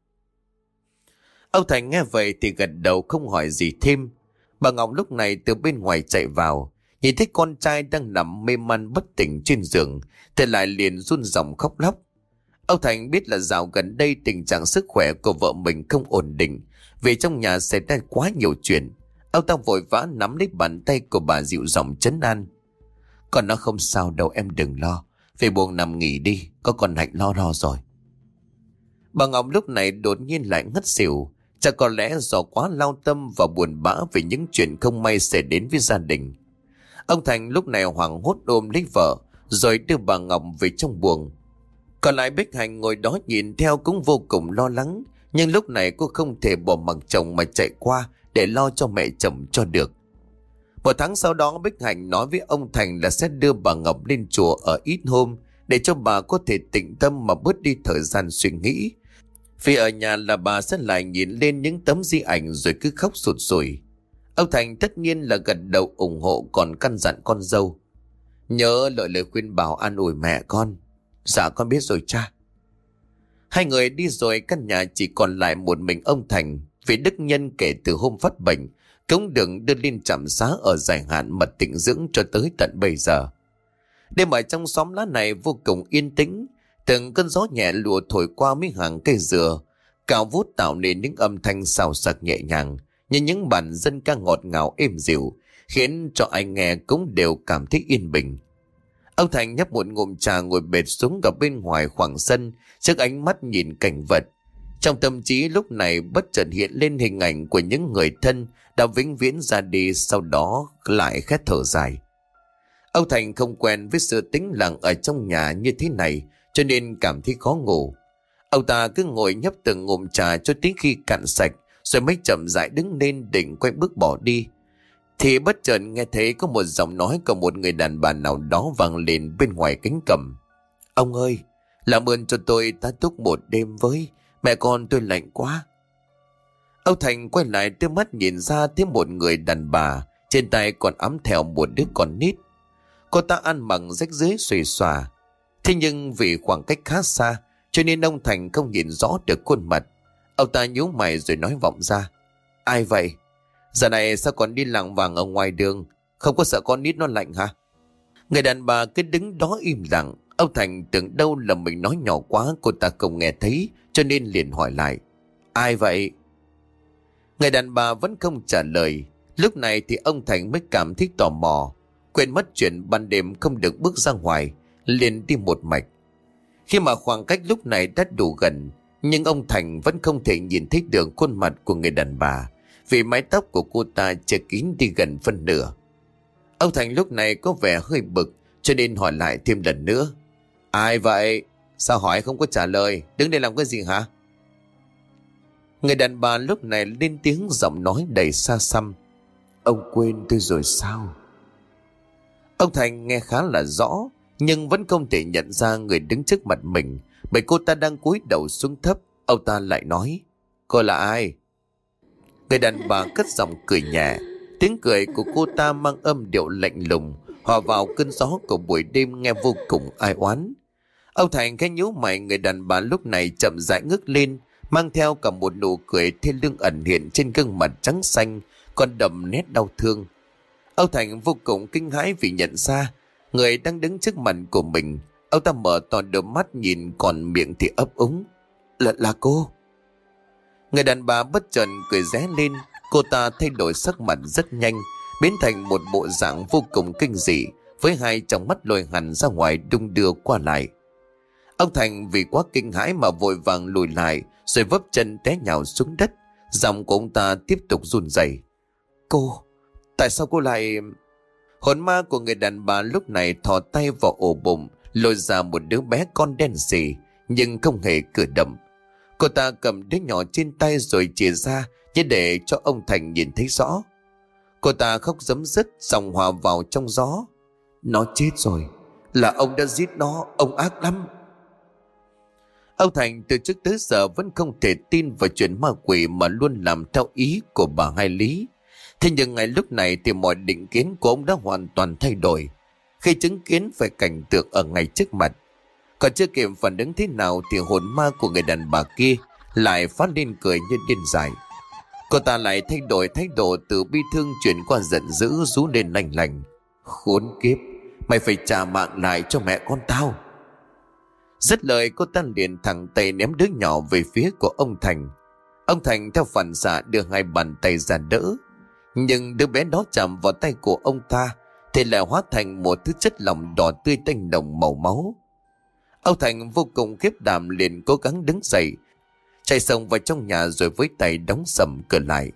Ông Thành nghe vậy thì gật đầu không hỏi gì thêm. Bà Ngọc lúc này từ bên ngoài chạy vào, nhìn thấy con trai đang nằm mê man bất tỉnh trên giường thì lại liền run ròng khóc lóc. Ông Thành biết là dạo gần đây tình trạng sức khỏe của vợ mình không ổn định, vì trong nhà xảy ra quá nhiều chuyện. Ông ta vội vã nắm lấy bàn tay của bà dịu giọng trấn an: "Con nó không sao đâu, em đừng lo, về buồng nằm nghỉ đi, có con Hạnh lo lo rồi." Bà Ngọc lúc này đột nhiên lại ngất xỉu, chắc có lẽ do quá lao tâm và buồn bã vì những chuyện không may xảy đến với gia đình. Ông Thành lúc này hoảng hốt ôm lấy vợ rồi đưa bà Ngọc về trong buồng. Còn lại Bích Hạnh ngồi đó nhìn theo cũng vô cùng lo lắng, nhưng lúc này cô không thể bỏ mặc chồng mà chạy qua để lo cho mẹ chồng cho được. Một tháng sau đó, Bích Hạnh nói với ông Thành là sẽ đưa bà Ngọc lên chùa ở ít hôm để cho bà có thể tĩnh tâm mà bớt đi thời gian suy nghĩ. Vì ở nhà là bà sẽ lại nhìn lên những tấm di ảnh rồi cứ khóc sụt sùi. Ông Thành tất nhiên là gật đầu ủng hộ, còn căn dặn con dâu: "Nhớ lời lời khuyên bảo an ủi mẹ con." "Dạ con biết rồi cha." Hai người đi rồi, căn nhà chỉ còn lại một mình ông Thành, vì Đức Nhân kể từ hôm phát bệnh cũng đừng đưa lên trạm xá ở dài hạn mật tĩnh dưỡng cho tới tận bây giờ. Đêm ở trong xóm lá này vô cùng yên tĩnh, Từng cơn gió nhẹ lùa thổi qua mấy hàng cây dừa, cao vút tạo nên những âm thanh xào xạc nhẹ nhàng, như những bản dân ca ngọt ngào êm dịu, khiến cho ai nghe cũng đều cảm thấy yên bình. Ông Thành nhấp một ngụm trà ngồi bệt xuống gặp bên ngoài khoảng sân, trước ánh mắt nhìn cảnh vật. Trong tâm trí lúc này bất chợt hiện lên hình ảnh của những người thân đã vĩnh viễn ra đi, sau đó lại khét thở dài. Ông Thành không quen với sự tĩnh lặng ở trong nhà như thế này, cho nên cảm thấy khó ngủ. Ông ta cứ ngồi nhấp từng ngụm trà cho đến khi cạn sạch, rồi mới chậm rãi đứng lên định quay bước bỏ đi. Thì bất chợt nghe thấy có một giọng nói của một người đàn bà nào đó vang lên bên ngoài cánh cổng. Ông ơi, làm ơn cho tôi tá túc một đêm với, mẹ con tôi lạnh quá. Ông Thành quay lại đưa mắt nhìn ra thấy một người đàn bà, trên tay còn ẵm theo một đứa con nít. Cô ta ăn mặc rách rưới xuề xòa, thế nhưng vì khoảng cách khá xa cho nên ông Thành không nhìn rõ được khuôn mặt. Ông ta nhíu mày rồi nói vọng ra. Ai vậy? Giờ này sao còn đi lảng vảng ở ngoài đường? Không có sợ con nít nó lạnh hả? Người đàn bà cứ đứng đó im lặng. Ông Thành tưởng đâu là mình nói nhỏ quá, cô ta không nghe thấy, cho nên liền hỏi lại. Ai vậy? Người đàn bà vẫn không trả lời. Lúc này thì ông Thành mới cảm thấy tò mò, quên mất chuyện ban đêm không được bước ra ngoài, liền đi một mạch. Khi mà khoảng cách lúc này đã đủ gần, nhưng ông Thành vẫn không thể nhìn thấy được khuôn mặt của người đàn bà, vì mái tóc của cô ta che kín đi gần phân nửa. Ông Thành lúc này có vẻ hơi bực, cho nên hỏi lại thêm lần nữa. Ai vậy? Sao hỏi không có trả lời? Đứng đây làm cái gì hả? Người đàn bà lúc này lên tiếng, giọng nói đầy xa xăm. Ông quên tôi rồi sao? Ông Thành nghe khá là rõ, nhưng vẫn không thể nhận ra người đứng trước mặt mình, bởi cô ta đang cúi đầu xuống thấp. Ông ta lại nói. Cô là ai? Người đàn bà cất giọng cười nhẹ. Tiếng cười của cô ta mang âm điệu lạnh lùng, hòa vào cơn gió của buổi đêm nghe vô cùng ai oán. Ông Thành khẽ nhíu mày. Người đàn bà lúc này chậm rãi ngước lên, mang theo cả một nụ cười thê lương ẩn hiện trên gương mặt trắng xanh, còn đậm nét đau thương. Ông Thành vô cùng kinh hãi vì nhận ra người đang đứng trước mặt của mình. Ông ta mở to đôi mắt nhìn, còn miệng thì ấp úng. Là, là cô. Người đàn bà bất chợt cười ré lên. Cô ta thay đổi sắc mặt rất nhanh, biến thành một bộ dạng vô cùng kinh dị, với hai tròng mắt lồi hẳn ra ngoài đung đưa qua lại. Ông Thành vì quá kinh hãi mà vội vàng lùi lại, rồi vấp chân té nhào xuống đất. Giọng của ông ta tiếp tục run rẩy. Cô, tại sao cô lại... Hồn ma của người đàn bà lúc này thò tay vào ổ bụng, lôi ra một đứa bé con đen sì, nhưng không hề cử động. Cô ta cầm đứa nhỏ trên tay rồi chìa ra, như để cho ông Thành nhìn thấy rõ. Cô ta khóc rấm rứt, dòng hòa vào trong gió. Nó chết rồi, là ông đã giết nó, ông ác lắm. Ông Thành từ trước tới giờ vẫn không thể tin vào chuyện ma quỷ, mà luôn làm theo ý của bà Hai Lý. Thế nhưng ngay lúc này thì mọi định kiến của ông đã hoàn toàn thay đổi, khi chứng kiến về cảnh tượng ở ngay trước mặt. Còn chưa kịp phản ứng thế nào thì hồn ma của người đàn bà kia lại phát lên cười như điên dại. Cô ta lại thay đổi thái độ, từ bi thương chuyển qua giận dữ, rú lên lanh lành. Khốn kiếp, mày phải trả mạng lại cho mẹ con tao. Dứt lời, cô ta liền thẳng tay ném đứa nhỏ về phía của ông Thành. Ông Thành theo phản xạ đưa hai bàn tay ra đỡ, nhưng đứa bé đó chạm vào tay của ông ta thì lại hóa thành một thứ chất lỏng đỏ tươi tanh đồng màu máu. Ông Thành vô cùng khiếp đảm, liền cố gắng đứng dậy, chạy xông vào trong nhà, rồi với tay đóng sầm cửa lại.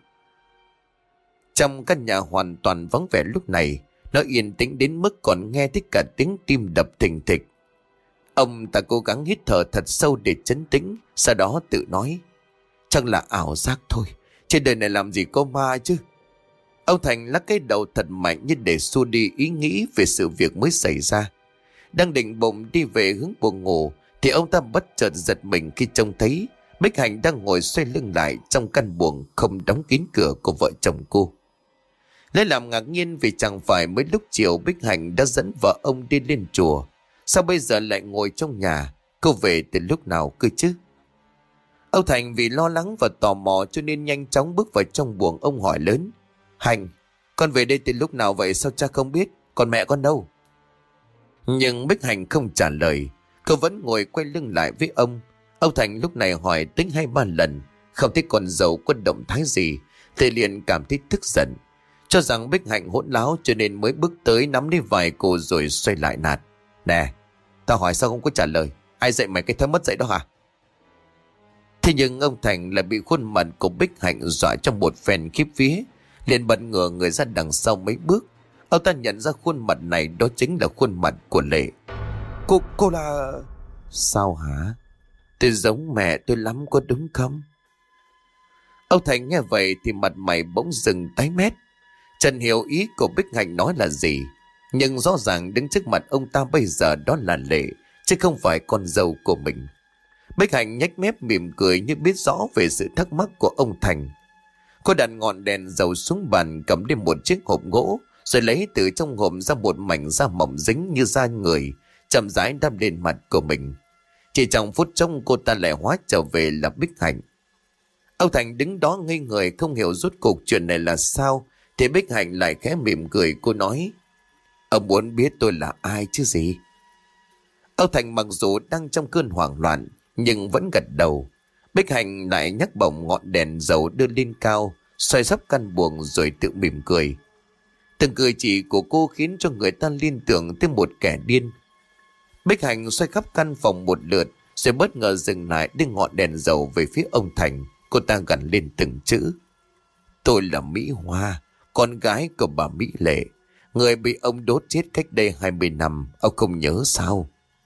Trong căn nhà hoàn toàn vắng vẻ lúc này, nó yên tĩnh đến mức còn nghe thấy cả tiếng tim đập thình thịch. Ông ta cố gắng hít thở thật sâu để trấn tĩnh, sau đó tự nói. Chắc là ảo giác thôi, trên đời này làm gì có ma chứ. Ông Thành lắc cái đầu thật mạnh như để xua đi ý nghĩ về sự việc mới xảy ra. Đang định bụng đi về hướng buồng ngủ thì ông ta bất chợt giật mình khi trông thấy Bích Hạnh đang ngồi xoay lưng lại trong căn buồng không đóng kín cửa của vợ chồng cô. Lấy làm ngạc nhiên vì chẳng phải mới lúc chiều Bích Hạnh đã dẫn vợ ông đi lên chùa, sao bây giờ lại ngồi trong nhà? Cô về từ lúc nào cơ chứ? Ông Thành vì lo lắng và tò mò cho nên nhanh chóng bước vào trong buồng. Ông hỏi lớn. Hạnh, con về đây từ lúc nào vậy, sao cha không biết? Còn mẹ con đâu? Nhưng Bích Hạnh không trả lời. Cô vẫn ngồi quay lưng lại với ông. Ông Thành lúc này hỏi tính hai ba lần, không thấy con dâu có động thái gì thì liền cảm thấy tức giận, cho rằng Bích Hạnh hỗn láo cho nên mới bước tới nắm lấy vai cô rồi xoay lại nạt. Nè, tao hỏi sao không có trả lời? Ai dạy mày cái thói mất dạy đó hả? Thế nhưng ông Thành lại bị khuôn mặt của Bích Hạnh dọa trong một phen khiếp vía, liền bật ngửa người ra đằng sau mấy bước. Ông ta nhận ra khuôn mặt này đó chính là khuôn mặt của Lệ. Cô, cô là... Sao hả? Tôi giống mẹ tôi lắm có đúng không? Ông Thành nghe vậy thì mặt mày bỗng dừng tái mét. Chẳng hiểu ý của Bích Hạnh nói là gì, nhưng rõ ràng đứng trước mặt ông ta bây giờ đó là Lệ, chứ không phải con dâu của mình. Bích Hạnh nhếch mép mỉm cười như biết rõ về sự thắc mắc của ông Thành. Cô đặt ngọn đèn dầu xuống bàn, cầm lên một chiếc hộp gỗ, rồi lấy từ trong hộp ra một mảnh da mỏng dính như da người, chậm rãi đắp lên mặt của mình. Chỉ trong phút chốc cô ta lại hóa trở về là Bích Hạnh. Ông Thành đứng đó ngây người không hiểu rốt cuộc chuyện này là sao, thì Bích Hạnh lại khẽ mỉm cười. Cô nói: Ông muốn biết tôi là ai chứ gì? Ông Thành mặc dù đang trong cơn hoảng loạn nhưng vẫn gật đầu. Bích Hạnh lại nhấc bổng ngọn đèn dầu đưa lên cao, xoay sắp căn buồng rồi tự mỉm cười. Từng cười chỉ của cô khiến cho người ta liên tưởng tới một kẻ điên. Bích Hạnh xoay khắp căn phòng một lượt rồi bất ngờ dừng lại đưa ngọn đèn dầu về phía ông Thành. Cô ta gằn lên từng chữ: Tôi là Mỹ Hoa, con gái của bà Mỹ Lệ, người bị ông đốt chết cách đây hai mươi năm. Ông không nhớ sao?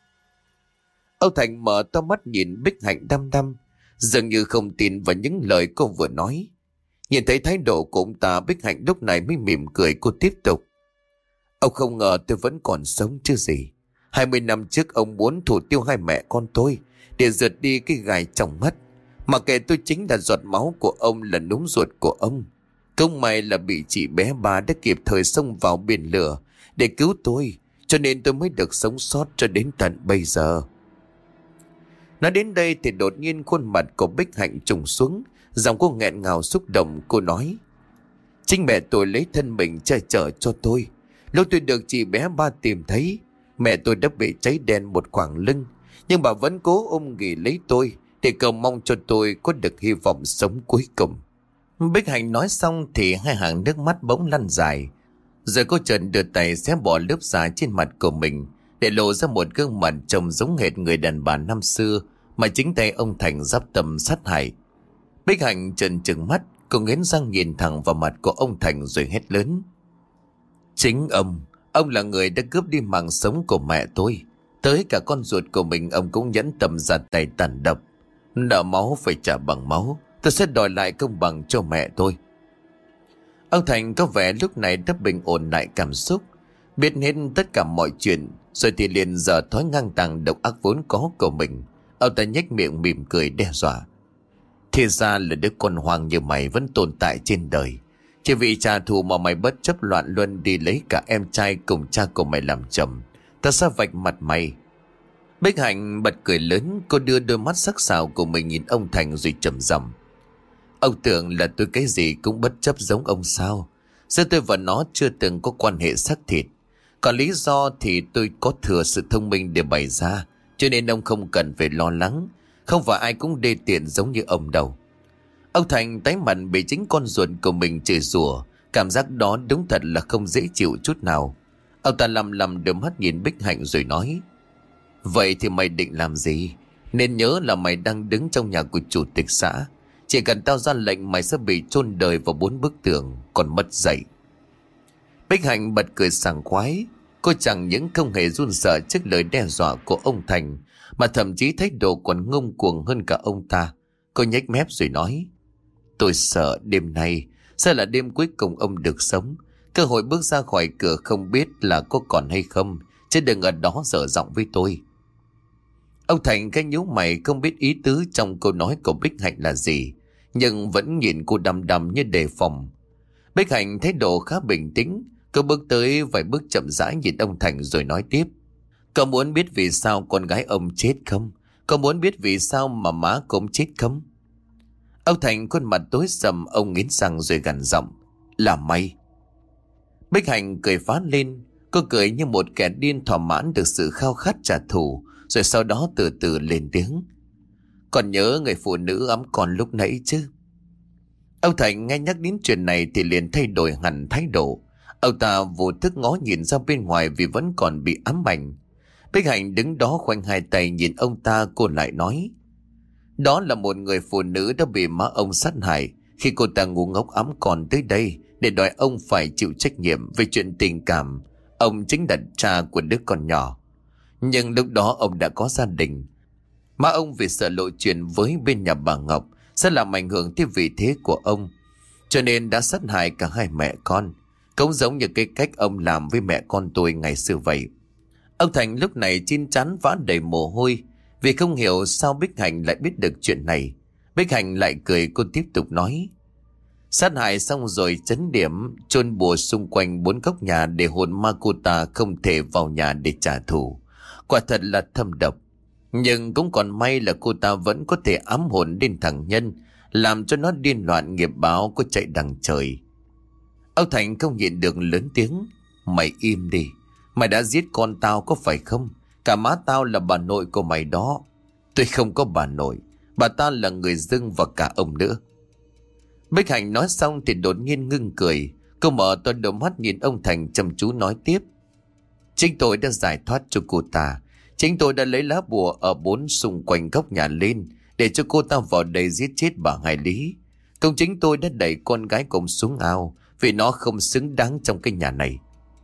Ông Thành mở to mắt nhìn Bích Hạnh đăm đăm, dường như không tin vào những lời cô vừa nói. Nhìn thấy thái độ của ông ta, Bích Hạnh lúc này mới mỉm cười. Cô tiếp tục: Ông không ngờ tôi vẫn còn sống chứ gì. Hai mươi năm trước ông muốn thủ tiêu hai mẹ con tôi để rượt đi cái gai trong mắt. Mà kể tôi chính là giọt máu của ông, là núm ruột của ông. Không may là bị chị bé ba đã kịp thời xông vào biển lửa để cứu tôi, cho nên tôi mới được sống sót cho đến tận bây giờ. Nói đến đây thì đột nhiên khuôn mặt của Bích Hạnh trùng xuống, giọng cô nghẹn ngào xúc động. Cô nói: Chính mẹ tôi lấy thân mình che chở cho tôi. Lúc tôi được chị bé ba tìm thấy, mẹ tôi đã bị cháy đen một khoảng lưng, nhưng bà vẫn cố ôm ghì lấy tôi để cầu mong cho tôi có được hy vọng sống cuối cùng. Bích Hạnh nói xong thì hai hàng nước mắt bỗng lăn dài, rồi cô chợt đưa tay xé bỏ lớp da trên mặt của mình để lộ ra một gương mặt trông giống hệt người đàn bà năm xưa mà chính tay ông Thành giáp tâm sát hại. Bích Hạnh trợn trừng mắt, cô nghiến răng nhìn thẳng vào mặt của ông Thành rồi hét lớn: Chính ông, ông là người đã cướp đi mạng sống của mẹ tôi. Tới cả con ruột của mình ông cũng nhẫn tâm ra tay tàn độc. Nợ máu phải trả bằng máu. Tôi sẽ đòi lại công bằng cho mẹ tôi. Ông Thành có vẻ lúc này đã bình ổn lại cảm xúc, biết hết tất cả mọi chuyện, rồi thì liền giờ thói ngang tàng độc ác vốn có của mình. Ông ta nhếch miệng mỉm cười đe dọa: Thì ra là đứa con hoang như mày vẫn tồn tại trên đời. Chỉ vì trả thù mà mày bất chấp loạn luân đi lấy cả em trai cùng cha của mày làm chồng. Ta sẽ vạch mặt mày. Bích Hạnh bật cười lớn. Cô đưa đôi mắt sắc sảo của mình nhìn ông Thành rồi trầm giọng: Ông tưởng là tôi cái gì cũng bất chấp giống ông sao? Giữa tôi và nó chưa từng có quan hệ xác thịt. Còn lý do thì tôi có thừa sự thông minh để bày ra, cho nên ông không cần phải lo lắng. Không phải ai cũng đê tiện giống như ông đâu. Ông Thành tái mặt bị chính con ruột của mình chửi rủa. Cảm giác đó đúng thật là không dễ chịu chút nào. Ông ta lầm lầm đôi mắt nhìn Bích Hạnh rồi nói: Vậy thì mày định làm gì? Nên nhớ là mày đang đứng trong nhà của chủ tịch xã. Chỉ cần tao ra lệnh mày sẽ bị chôn đời vào bốn bức tường, còn mất dạy. Bích Hạnh bật cười sảng khoái. Cô chẳng những không hề run sợ trước lời đe dọa của ông Thành, mà thậm chí thái độ còn ngông cuồng hơn cả ông ta. Cô nhếch mép rồi nói: Tôi sợ đêm nay sẽ là đêm cuối cùng ông được sống. Cơ hội bước ra khỏi cửa không biết là có còn hay không, chứ đừng ở đó dở giọng với tôi. Ông Thành cái nhíu mày, không biết ý tứ trong câu nói của Bích Hạnh là gì, nhưng vẫn nhìn cô đăm đăm như đề phòng. Bích Hạnh thái độ khá bình tĩnh. Cô bước tới vài bước chậm rãi nhìn ông Thành rồi nói tiếp: Cậu muốn biết vì sao con gái ông chết không? Cậu muốn biết vì sao mà má cũng chết không? Ông Thành khuôn mặt tối sầm, ông nghiến răng rồi gằn giọng: Là mày. Bích Hạnh cười phá lên. Cô cười như một kẻ điên thỏa mãn được sự khao khát trả thù, rồi sau đó từ từ lên tiếng. Còn nhớ người phụ nữ ẵm con lúc nãy chứ? Ông Thành nghe nhắc đến chuyện này thì liền thay đổi hẳn thái độ. Ông ta vô thức ngó nhìn ra bên ngoài vì vẫn còn bị ám ảnh. Bích Hạnh đứng đó khoanh hai tay nhìn ông ta, cô lại nói. Đó là một người phụ nữ đã bị má ông sát hại khi cô ta ngu ngốc ẵm con tới đây để đòi ông phải chịu trách nhiệm về chuyện tình cảm. Ông chính là cha của đứa con nhỏ. Nhưng lúc đó ông đã có gia đình. Má ông vì sợ lộ chuyện với bên nhà bà Ngọc sẽ làm ảnh hưởng tới vị thế của ông, cho nên đã sát hại cả hai mẹ con, cũng giống như cái cách ông làm với mẹ con tôi ngày xưa vậy. Ông Thành lúc này chín chắn vã đầy mồ hôi vì không hiểu sao Bích Hạnh lại biết được chuyện này. Bích Hạnh lại cười, cô tiếp tục nói. Sát hại xong rồi trấn điểm, chôn bùa xung quanh bốn góc nhà để hồn ma cô ta không thể vào nhà để trả thù. Quả thật là thâm độc. Nhưng cũng còn may là cô ta vẫn có thể ám hồn đến thằng Nhân, làm cho nó điên loạn, nghiệp báo có chạy đằng trời. Ông Thành không nhịn được lớn tiếng. Mày im đi. Mày đã giết con tao có phải không? Cả má tao là bà nội của mày đó. Tôi không có bà nội. Bà ta là người dưng và cả ông nữa. Bích Hạnh nói xong thì đột nhiên ngưng cười. Cô mở to đôi mắt nhìn ông Thành chăm chú nói tiếp. Chính tôi đã giải thoát cho cô ta. Chính tôi đã lấy lá bùa ở bốn xung quanh góc nhà lên để cho cô ta vào đây giết chết bà Hải Lý. Công chính tôi đã đẩy con gái của ông xuống ao vì nó không xứng đáng trong cái nhà này.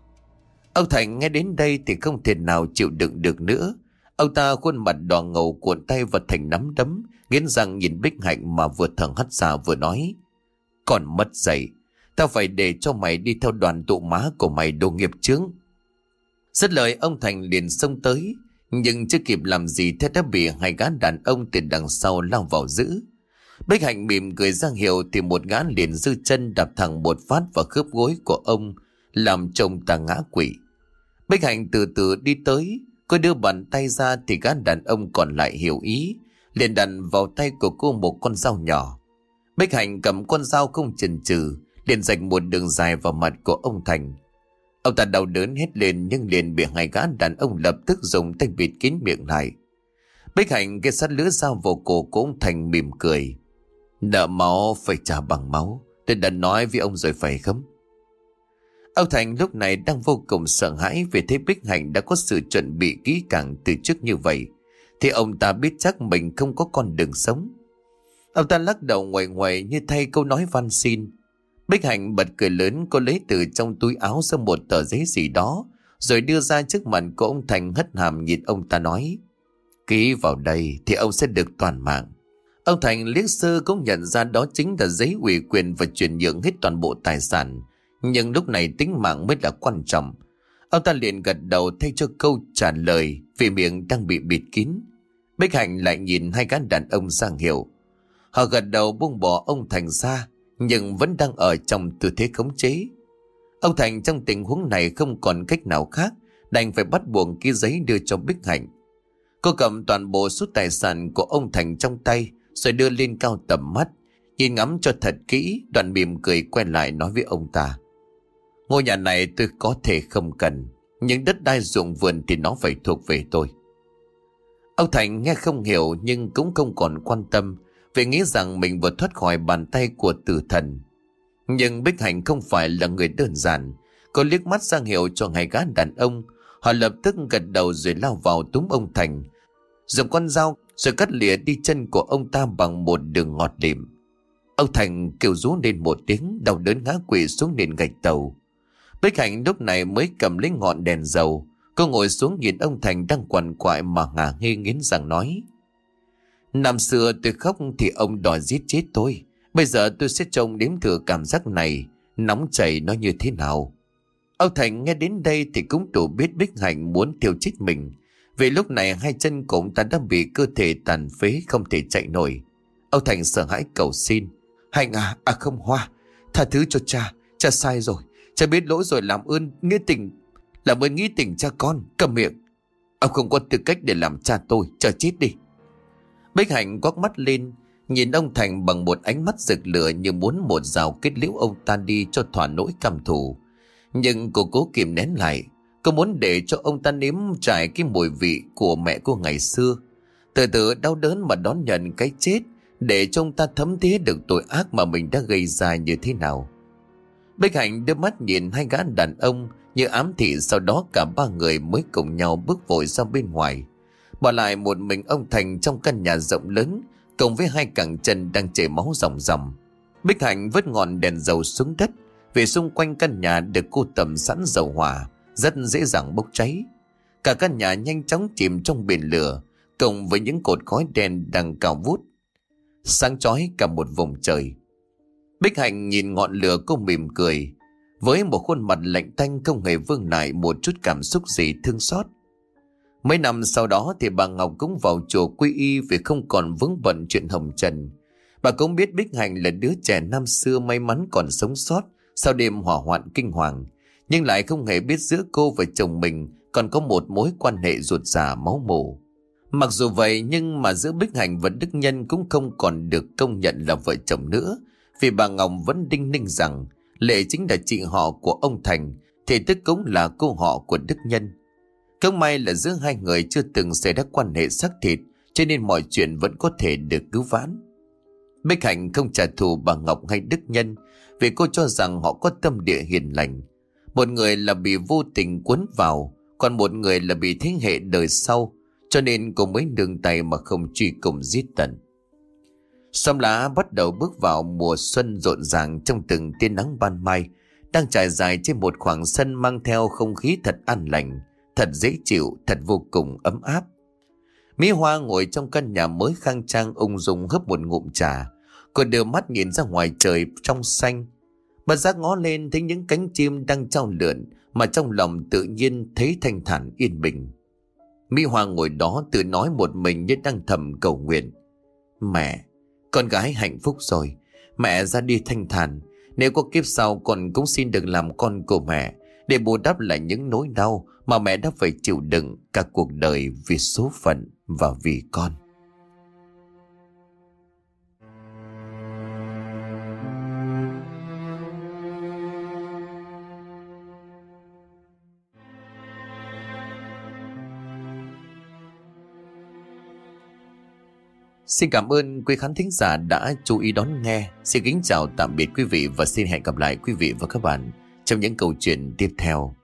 Ông Thành nghe đến đây thì không thể nào chịu đựng được nữa. Ông ta khuôn mặt đỏ ngầu cuộn tay vào thành nắm đấm, nghiến răng nhìn Bích Hạnh mà vừa thở hắt ra vừa nói. Còn mất dạy, tao phải để cho mày đi theo đoàn tụ má của mày, đồ nghiệp chướng. Dứt lời ông Thành liền xông tới, nhưng chưa kịp làm gì thế đã bị hai gã đàn ông từ đằng sau lao vào giữ. Bích Hạnh mỉm cười ra hiệu thì một gã liền giơ chân đạp thẳng một phát vào khớp gối của ông, làm chồng ta ngã quỵ. Bích Hạnh từ từ đi tới, cô đưa bàn tay ra thì gã đàn ông còn lại hiểu ý, liền đặt vào tay của cô một con dao nhỏ. Bích Hạnh cầm con dao không chần chừ, liền rạch một đường dài vào mặt của ông Thành. Ông ta đau đớn hét lên nhưng liền bị hai gã đàn ông lập tức dùng tay bịt kín miệng lại. Bích Hạnh ghé sát lưỡi dao vào cổ của ông Thành mỉm cười. Nợ máu phải trả bằng máu, tôi đã nói với ông rồi phải không? Ông Thành lúc này đang vô cùng sợ hãi vì thấy Bích Hạnh đã có sự chuẩn bị kỹ càng từ trước như vậy, thì ông ta biết chắc mình không có con đường sống. Ông ta lắc đầu ngoại ngoại như thay câu nói van xin. Bích Hạnh bật cười lớn, cô lấy từ trong túi áo ra một tờ giấy gì đó, rồi đưa ra trước mặt của ông Thành, hất hàm nhìn ông ta nói. Ký vào đây thì ông sẽ được toàn mạng. Ông Thành liếc sơ cũng nhận ra đó chính là giấy ủy quyền và chuyển nhượng hết toàn bộ tài sản. Nhưng lúc này tính mạng mới là quan trọng. Ông ta liền gật đầu thay cho câu trả lời vì miệng đang bị bịt kín. Bích Hạnh lại nhìn hai gã đàn ông sang hiệu. Họ gật đầu buông bỏ ông Thành ra, nhưng vẫn đang ở trong tư thế khống chế. Ông Thành trong tình huống này không còn cách nào khác, đành phải bắt buộc ký giấy đưa cho Bích Hạnh. Cô cầm toàn bộ số tài sản của ông Thành trong tay, rồi đưa lên cao tầm mắt, nhìn ngắm cho thật kỹ, đoạn mỉm cười quay lại nói với ông ta. Ngôi nhà này tôi có thể không cần, nhưng đất đai ruộng vườn thì nó phải thuộc về tôi. Ông Thành nghe không hiểu nhưng cũng không còn quan tâm, vì nghĩ rằng mình vừa thoát khỏi bàn tay của tử thần. Nhưng Bích Hạnh không phải là người đơn giản. Cô liếc mắt ra hiệu cho hai gã đàn ông. Họ lập tức gật đầu rồi lao vào túm ông Thành, dùng con dao rồi cắt lìa đi chân của ông ta bằng một đường ngọt lịm. Ông Thành kêu rú lên một tiếng, đau đớn ngã quỵ xuống nền gạch tàu. Bích Hạnh lúc này mới cầm lấy ngọn đèn dầu. Cô ngồi xuống nhìn ông Thành đang quằn quại mà ngả ngê nghiến răng nói. Năm xưa tôi khóc thì ông đòi giết chết tôi. Bây giờ tôi sẽ trông đếm thử cảm giác này nóng chảy nó như thế nào. Ông Thành nghe đến đây thì cũng đủ biết Bích Hạnh muốn tiêu chết mình. Vì lúc này hai chân của ông ta đã bị cơ thể tàn phế, không thể chạy nổi. Ông Thành sợ hãi cầu xin. Hạnh à, à không Hoa, tha thứ cho cha, cha sai rồi. Cha biết lỗi rồi, làm ơn nghĩa tình, làm ơn nghĩ tình cha con. Cầm miệng, ông không có tư cách để làm cha tôi, cha chết đi. Bích Hạnh quắc mắt lên, nhìn ông Thành bằng một ánh mắt rực lửa như muốn một rào kết liễu ông ta đi cho thỏa nỗi căm thù. Nhưng cô cố kìm nén lại. Cô muốn để cho ông ta nếm trải cái mùi vị của mẹ cô ngày xưa, từ từ đau đớn mà đón nhận cái chết, để cho ông ta thấm thía được tội ác mà mình đã gây ra như thế nào. Bích Hạnh đưa mắt nhìn hai gã đàn ông như ám thị, sau đó cả ba người mới cùng nhau bước vội ra bên ngoài, bỏ lại một mình ông Thành trong căn nhà rộng lớn cùng với hai cẳng chân đang chảy máu ròng ròng. Bích Hạnh vứt ngọn đèn dầu xuống đất, vì xung quanh căn nhà được cô tầm sẵn dầu hỏa, rất dễ dàng bốc cháy. Cả căn nhà nhanh chóng chìm trong biển lửa, cùng với những cột khói đen đang cao vút, sáng chói cả một vùng trời. Bích Hạnh nhìn ngọn lửa, cô mỉm cười, với một khuôn mặt lạnh tanh, không hề vương lại một chút cảm xúc gì thương xót. Mấy năm sau đó thì bà Ngọc cũng vào chùa quy y vì không còn vướng bận chuyện hồng trần. Bà cũng biết Bích Hạnh là đứa trẻ năm xưa may mắn còn sống sót sau đêm hỏa hoạn kinh hoàng, nhưng lại không hề biết giữa cô và chồng mình còn có một mối quan hệ ruột già máu mủ. Mặc dù vậy nhưng mà giữa Bích Hạnh và Đức Nhân cũng không còn được công nhận là vợ chồng nữa, vì bà Ngọc vẫn đinh ninh rằng Lệ chính là chị họ của ông Thành, thì tức cũng là cô họ của Đức Nhân. Không may là giữa hai người chưa từng xảy ra quan hệ xác thịt, cho nên mọi chuyện vẫn có thể được cứu vãn. Bích Hạnh không trả thù bà Ngọc hay Đức Nhân, vì cô cho rằng họ có tâm địa hiền lành. Một người là bị vô tình cuốn vào, còn một người là bị thế hệ đời sau, cho nên cô mới nương tay mà không truy cùng giết tận. Xóm lá bắt đầu bước vào mùa xuân rộn ràng trong từng tia nắng ban mai, đang trải dài trên một khoảng sân mang theo không khí thật an lành, thật dễ chịu, thật vô cùng ấm áp. Mỹ Hoa ngồi trong căn nhà mới khang trang ung dung hớp một ngụm trà. Cô đưa mắt nhìn ra ngoài trời trong xanh, bất giác ngó lên thấy những cánh chim đang chao lượn, mà trong lòng tự nhiên thấy thanh thản yên bình. Mỹ Hoa ngồi đó tự nói một mình như đang thầm cầu nguyện. Mẹ, con gái hạnh phúc rồi, mẹ ra đi thanh thản. Nếu có kiếp sau con cũng xin được làm con của mẹ, để bù đắp lại những nỗi đau mà mẹ đã phải chịu đựng cả cuộc đời vì số phận và vì con. Xin cảm ơn quý khán thính giả đã chú ý đón nghe. Xin kính chào tạm biệt quý vị và xin hẹn gặp lại quý vị và các bạn trong những câu chuyện tiếp theo.